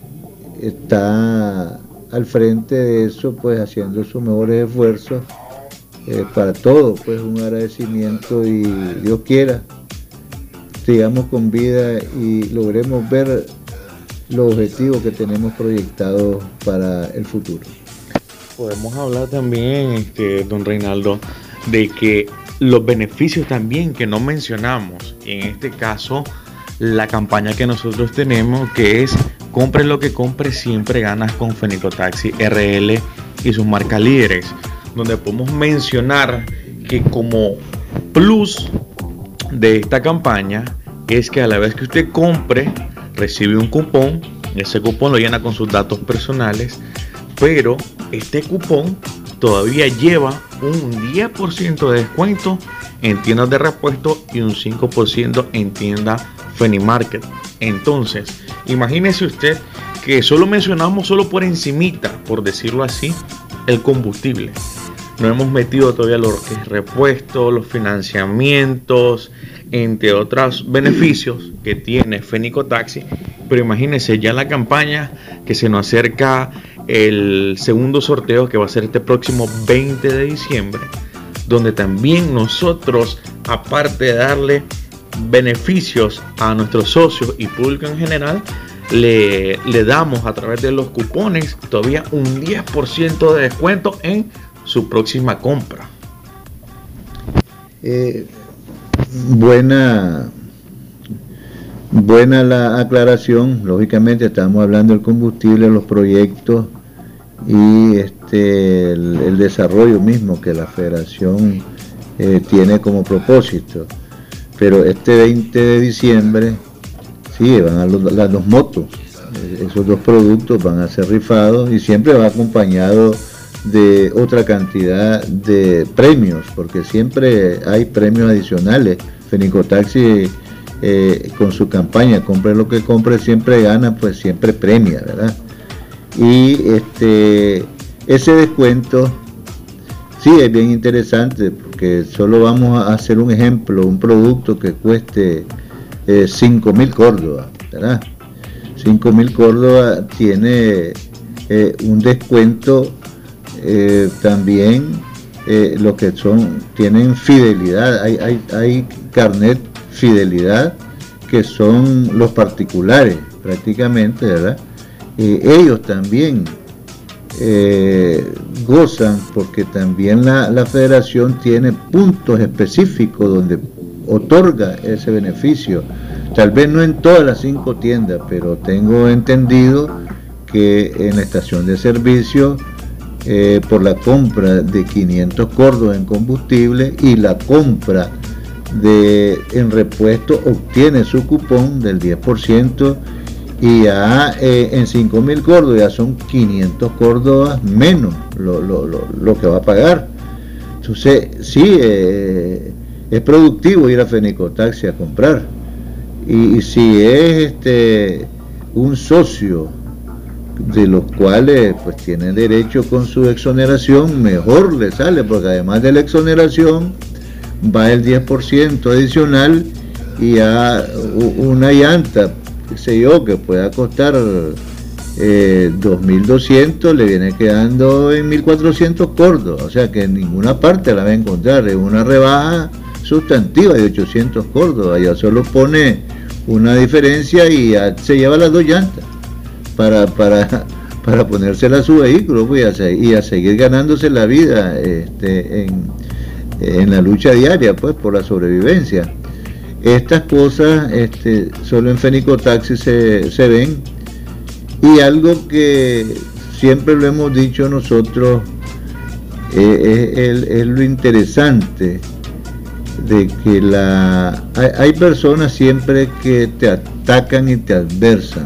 está al frente de eso, pues haciendo sus mejores esfuerzos para todo, pues un agradecimiento, y Dios quiera sigamos con vida y logremos ver los objetivos que tenemos proyectados para el futuro. Podemos hablar también, don Reinaldo, de que los beneficios también que no mencionamos, en este caso la campaña que nosotros tenemos, que es compre lo que compre, siempre ganas con Fenicotaxi RL y sus marcas líderes, donde podemos mencionar que como plus de esta campaña es que a la vez que usted compre recibe un cupón, ese cupón lo llena con sus datos personales, pero este cupón todavía lleva un 10% de descuento en tiendas de repuesto y un 5% en tienda Fenimarket. Entonces, imagínese usted que solo mencionamos por encimita, por decirlo así, el combustible. No hemos metido todavía los repuestos, los financiamientos, entre otros beneficios que tiene Fenicotaxi. Pero imagínense ya la campaña que se nos acerca, el segundo sorteo que va a ser este próximo 20 de diciembre, donde también nosotros, aparte de darle beneficios a nuestros socios y público en general, le damos a través de los cupones todavía un 10% de descuento en su próxima compra. Buena la aclaración. Lógicamente estamos hablando del combustible, los proyectos y el desarrollo mismo que la federación tiene como propósito. Pero este 20 de diciembre sí van a las dos motos, esos dos productos van a ser rifados y siempre va acompañado de otra cantidad de premios, porque siempre hay premios adicionales. Fenicotaxi con su campaña compre lo que compre, siempre gana, pues siempre premia, ¿verdad? Y ese descuento sí es bien interesante, porque solo vamos a hacer un ejemplo, un producto que cueste 5.000 córdobas, ¿verdad? 5.000 córdobas tiene un descuento. También los que tienen fidelidad, hay carnet fidelidad que son los particulares prácticamente, ¿verdad? Ellos también gozan, porque también la federación tiene puntos específicos donde otorga ese beneficio, tal vez no en todas las 5 tiendas, pero tengo entendido que en la estación de servicio, por la compra de 500 córdobas en combustible y la compra en repuesto, obtiene su cupón del 10%, y ya en 5.000 córdobas ya son 500 córdobas menos lo que va a pagar. Entonces sí, es productivo ir a Fenicotaxi a comprar, y si es un socio de los cuales pues tienen derecho con su exoneración, mejor le sale, porque además de la exoneración va el 10% adicional, y a una llanta, qué sé yo, que pueda costar 2.200, le viene quedando en 1.400 córdobas, o sea que en ninguna parte la va a encontrar, es una rebaja sustantiva de 800 Córdoba, ya solo pone una diferencia y ya se lleva las 2 llantas para ponérsela a su vehículo, pues, y a seguir ganándose la vida en la lucha diaria, pues, por la sobrevivencia. Estas cosas solo en Fenicotaxi se ven, y algo que siempre lo hemos dicho nosotros, es lo interesante de que hay personas siempre que te atacan y te adversan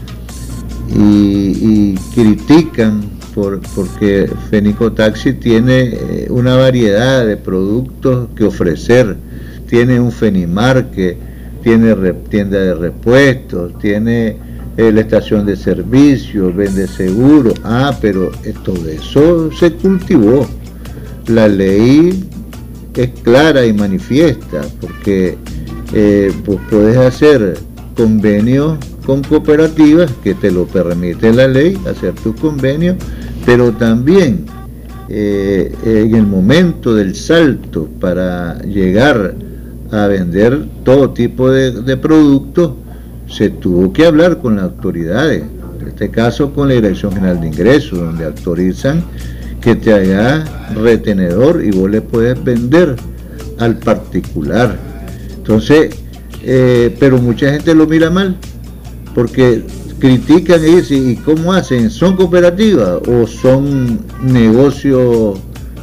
y critican porque Fenicotaxi tiene una variedad de productos que ofrecer. Tiene un Fenimarket, tiene tienda de repuestos, tiene la estación de servicio, vende seguro. Pero todo eso se cultivó. La ley es clara y manifiesta, porque pues puedes hacer convenios con cooperativas, que te lo permite la ley, hacer tus convenios, pero también en el momento del salto para llegar a vender todo tipo de productos, se tuvo que hablar con las autoridades, en este caso con la Dirección General de Ingresos, donde autorizan que te haga retenedor y vos le puedes vender al particular. Entonces, pero mucha gente lo mira mal, porque critican y dicen, ¿y cómo hacen? ¿Son cooperativas o son negocios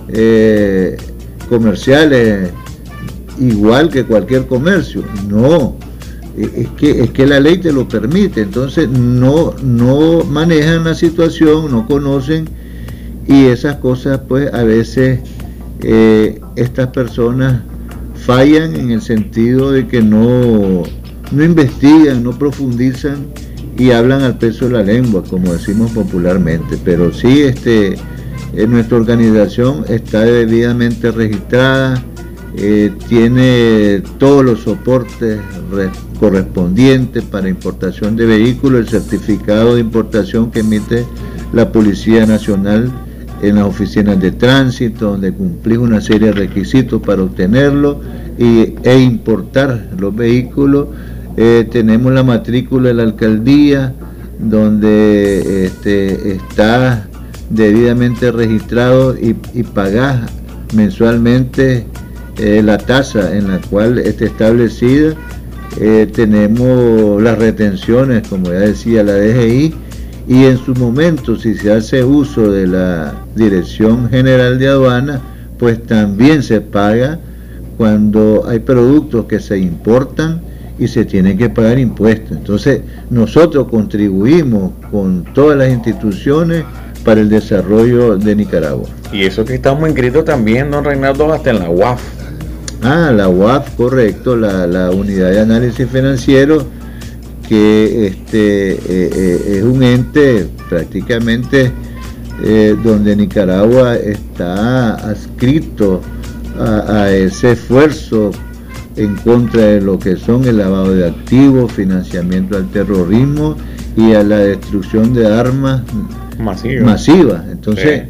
comerciales igual que cualquier comercio? No, es que la ley te lo permite. Entonces no manejan la situación, no conocen, y esas cosas, pues a veces estas personas fallan en el sentido de que no investigan, no profundizan y hablan al peso de la lengua, como decimos popularmente. Pero sí, nuestra organización está debidamente registrada, tiene todos los soportes correspondientes para importación de vehículos, el certificado de importación que emite la Policía Nacional en las oficinas de tránsito, donde cumplís una serie de requisitos para obtenerlo e importar los vehículos. Tenemos la matrícula de la alcaldía, donde está debidamente registrado y pagás mensualmente la tasa en la cual está establecida. Tenemos las retenciones, como ya decía la DGI, y en su momento, si se hace uso de la Dirección General de Aduana, pues también se paga cuando hay productos que se importan y se tienen que pagar impuestos. Entonces nosotros contribuimos con todas las instituciones para el desarrollo de Nicaragua. Y eso que estamos inscritos también, don Reinaldo, hasta en la UAF. La UAF, correcto, la Unidad de Análisis Financiero, que es un ente prácticamente donde Nicaragua está adscrito a ese esfuerzo en contra de lo que son el lavado de activos, financiamiento al terrorismo y a la destrucción de armas masivas. Entonces,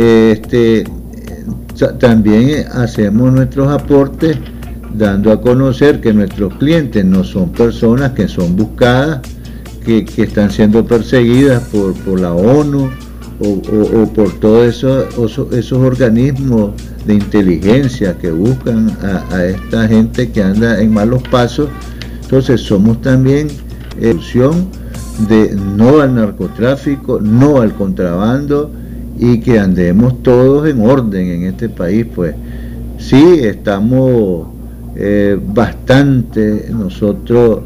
también hacemos nuestros aportes dando a conocer que nuestros clientes no son personas que son buscadas, que están siendo perseguidas por la ONU o por todos esos organismos de inteligencia que buscan a esta gente que anda en malos pasos. Entonces somos también solución de no al narcotráfico, no al contrabando, y que andemos todos en orden en este país. Pues sí, estamos bastante nosotros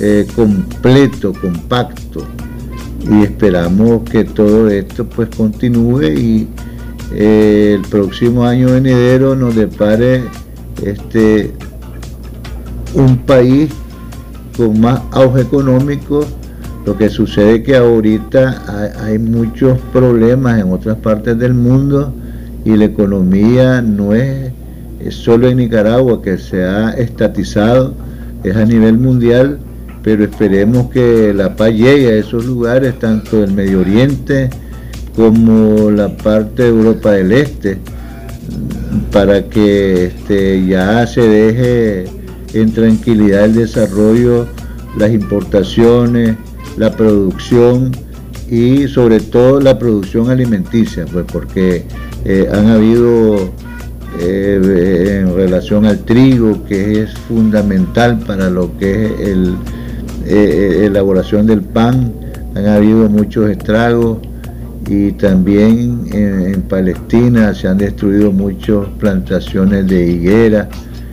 compacto, y esperamos que todo esto pues continúe y el próximo año venidero nos depare un país con más auge económico. Lo que sucede es que ahorita hay muchos problemas en otras partes del mundo y la economía no es solo en Nicaragua, que se ha estatizado, es a nivel mundial, pero esperemos que la paz llegue a esos lugares, tanto del Medio Oriente como la parte de Europa del Este, para que ya se deje en tranquilidad el desarrollo, las importaciones, la producción y sobre todo la producción alimenticia, pues porque han habido en relación al trigo, que es fundamental para lo que es elaboración del pan, han habido muchos estragos, y también en Palestina se han destruido muchas plantaciones de higuera.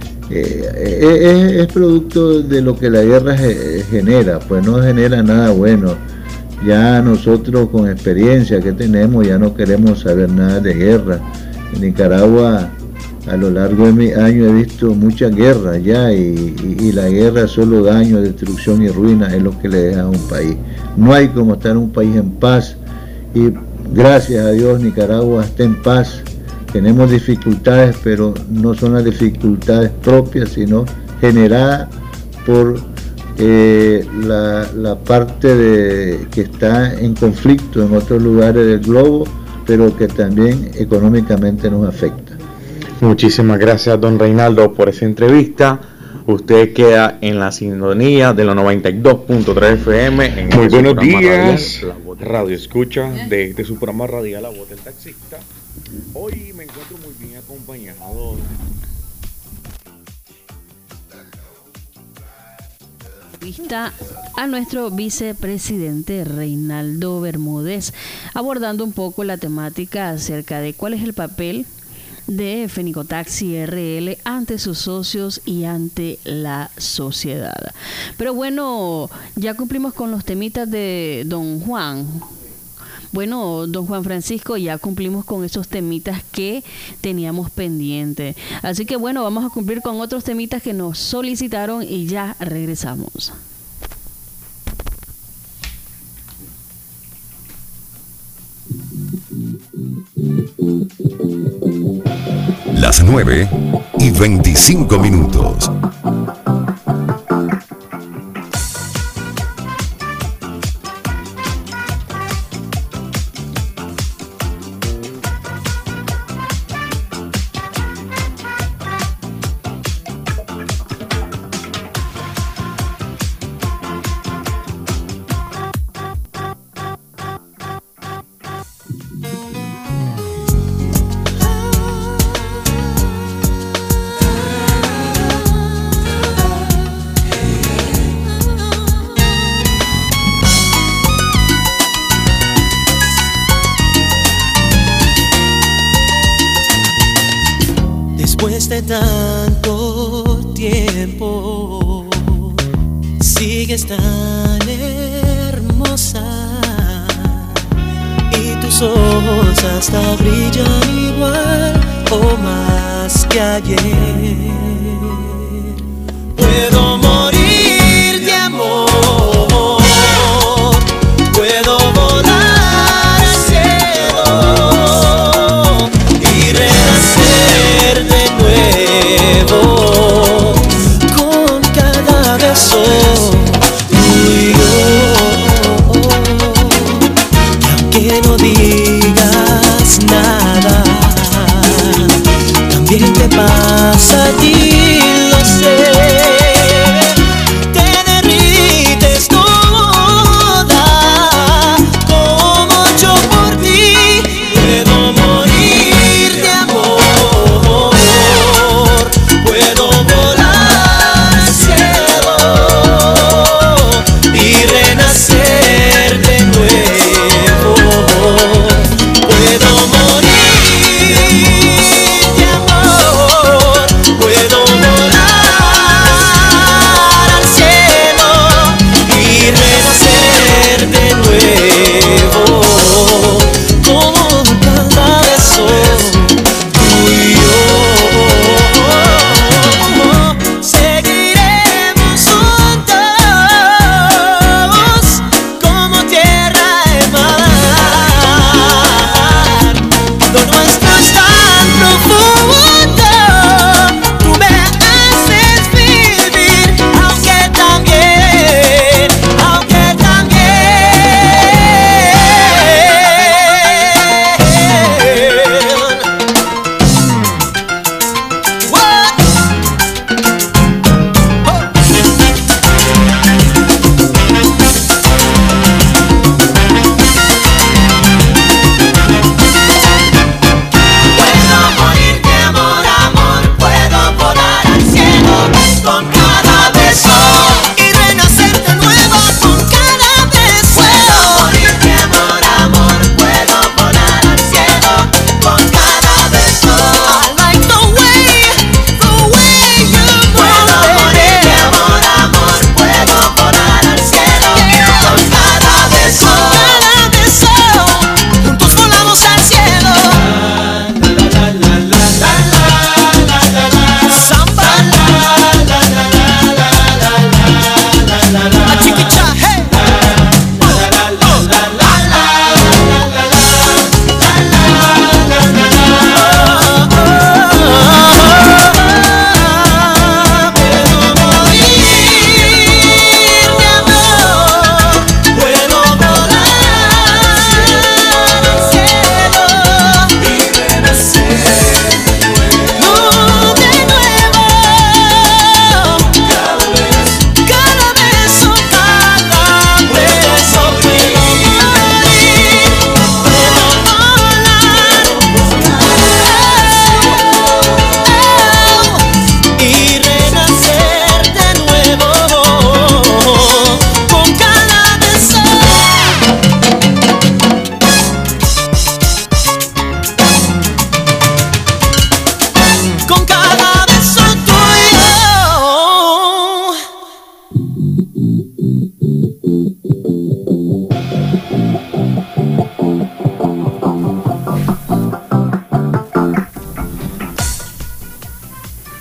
Es producto de lo que la guerra genera, pues no genera nada bueno. Ya nosotros con experiencia que tenemos ya no queremos saber nada de guerra. En Nicaragua a lo largo de mi año he visto muchas guerras ya, y la guerra solo daño, destrucción y ruina es lo que le deja a un país. No hay como estar en un país en paz, y gracias a Dios Nicaragua está en paz. Tenemos dificultades, pero no son las dificultades propias, sino generadas por la parte que está en conflicto en otros lugares del globo, pero que también económicamente nos afecta. Muchísimas gracias, don Reinaldo, por esa entrevista. Usted queda en la sintonía de la 92.3 FM. Muy buenos días, Radio Escucha, de su programa radial La Voz del Taxista. Hoy me encuentro muy bien acompañado. A nuestro vicepresidente Reinaldo Bermúdez, abordando un poco la temática acerca de cuál es el papel de Fenicotaxi RL ante sus socios y ante la sociedad. Pero bueno, ya cumplimos con los temitas de don Juan. Bueno, don Juan Francisco, ya cumplimos con esos temitas que teníamos pendientes. Así que bueno, vamos a cumplir con otros temitas que nos solicitaron y ya regresamos. Las 9:25. Después de tanto tiempo, sigues tan hermosa y tus ojos hasta brillan igual o más que ayer. Puedo morir de amor, puedo volar al cielo y renacer de nuevo con cada beso tuyo. Y aunque no digas nada, también te pasa a ti, lo sé. Te derrites toda como yo por ti. Puedo morir de amor, puedo volar al cielo y renacer de nuevo. Puedo morir de amor.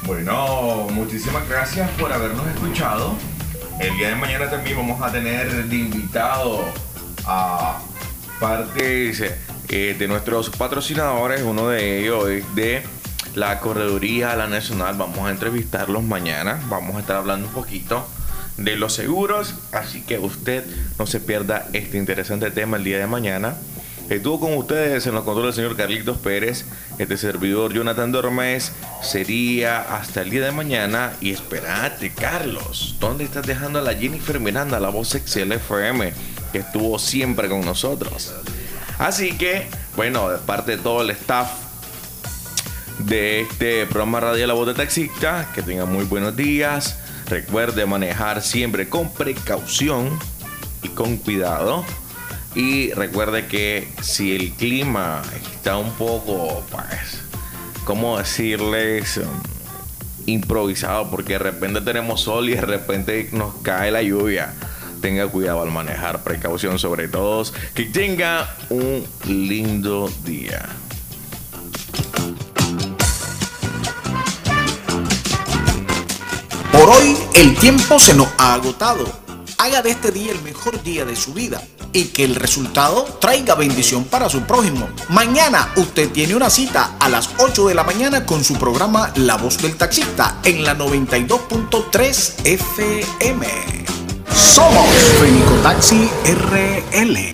Bueno, muchísimas gracias por habernos escuchado. El día de mañana también vamos a tener de invitado a partes de nuestros patrocinadores. Uno de ellos es de la Correduría La Nacional. Vamos a entrevistarlos mañana. Vamos a estar hablando un poquito de los seguros, así que usted no se pierda este interesante tema el día de mañana. Estuvo con ustedes en los controles el señor Carlitos Pérez, este servidor Jonathan Dormes. Sería hasta el día de mañana. Y espérate, Carlos, ¿dónde estás dejando a la Jennifer Miranda, la voz sexy del FM, que estuvo siempre con nosotros? Así que, bueno, de parte de todo el staff de este programa radial La Voz del Taxista, que tengan muy buenos días. Recuerde manejar siempre con precaución y con cuidado. Y recuerde que si el clima está un poco, pues, ¿cómo decirles? Improvisado, porque de repente tenemos sol y de repente nos cae la lluvia. Tenga cuidado al manejar, precaución sobre todo. Que tenga un lindo día. Por hoy el tiempo se nos ha agotado. Haga de este día el mejor día de su vida y que el resultado traiga bendición para su prójimo. Mañana usted tiene una cita a las 8 de la mañana con su programa La Voz del Taxista en la 92.3 FM. Somos Fenicotaxi RL.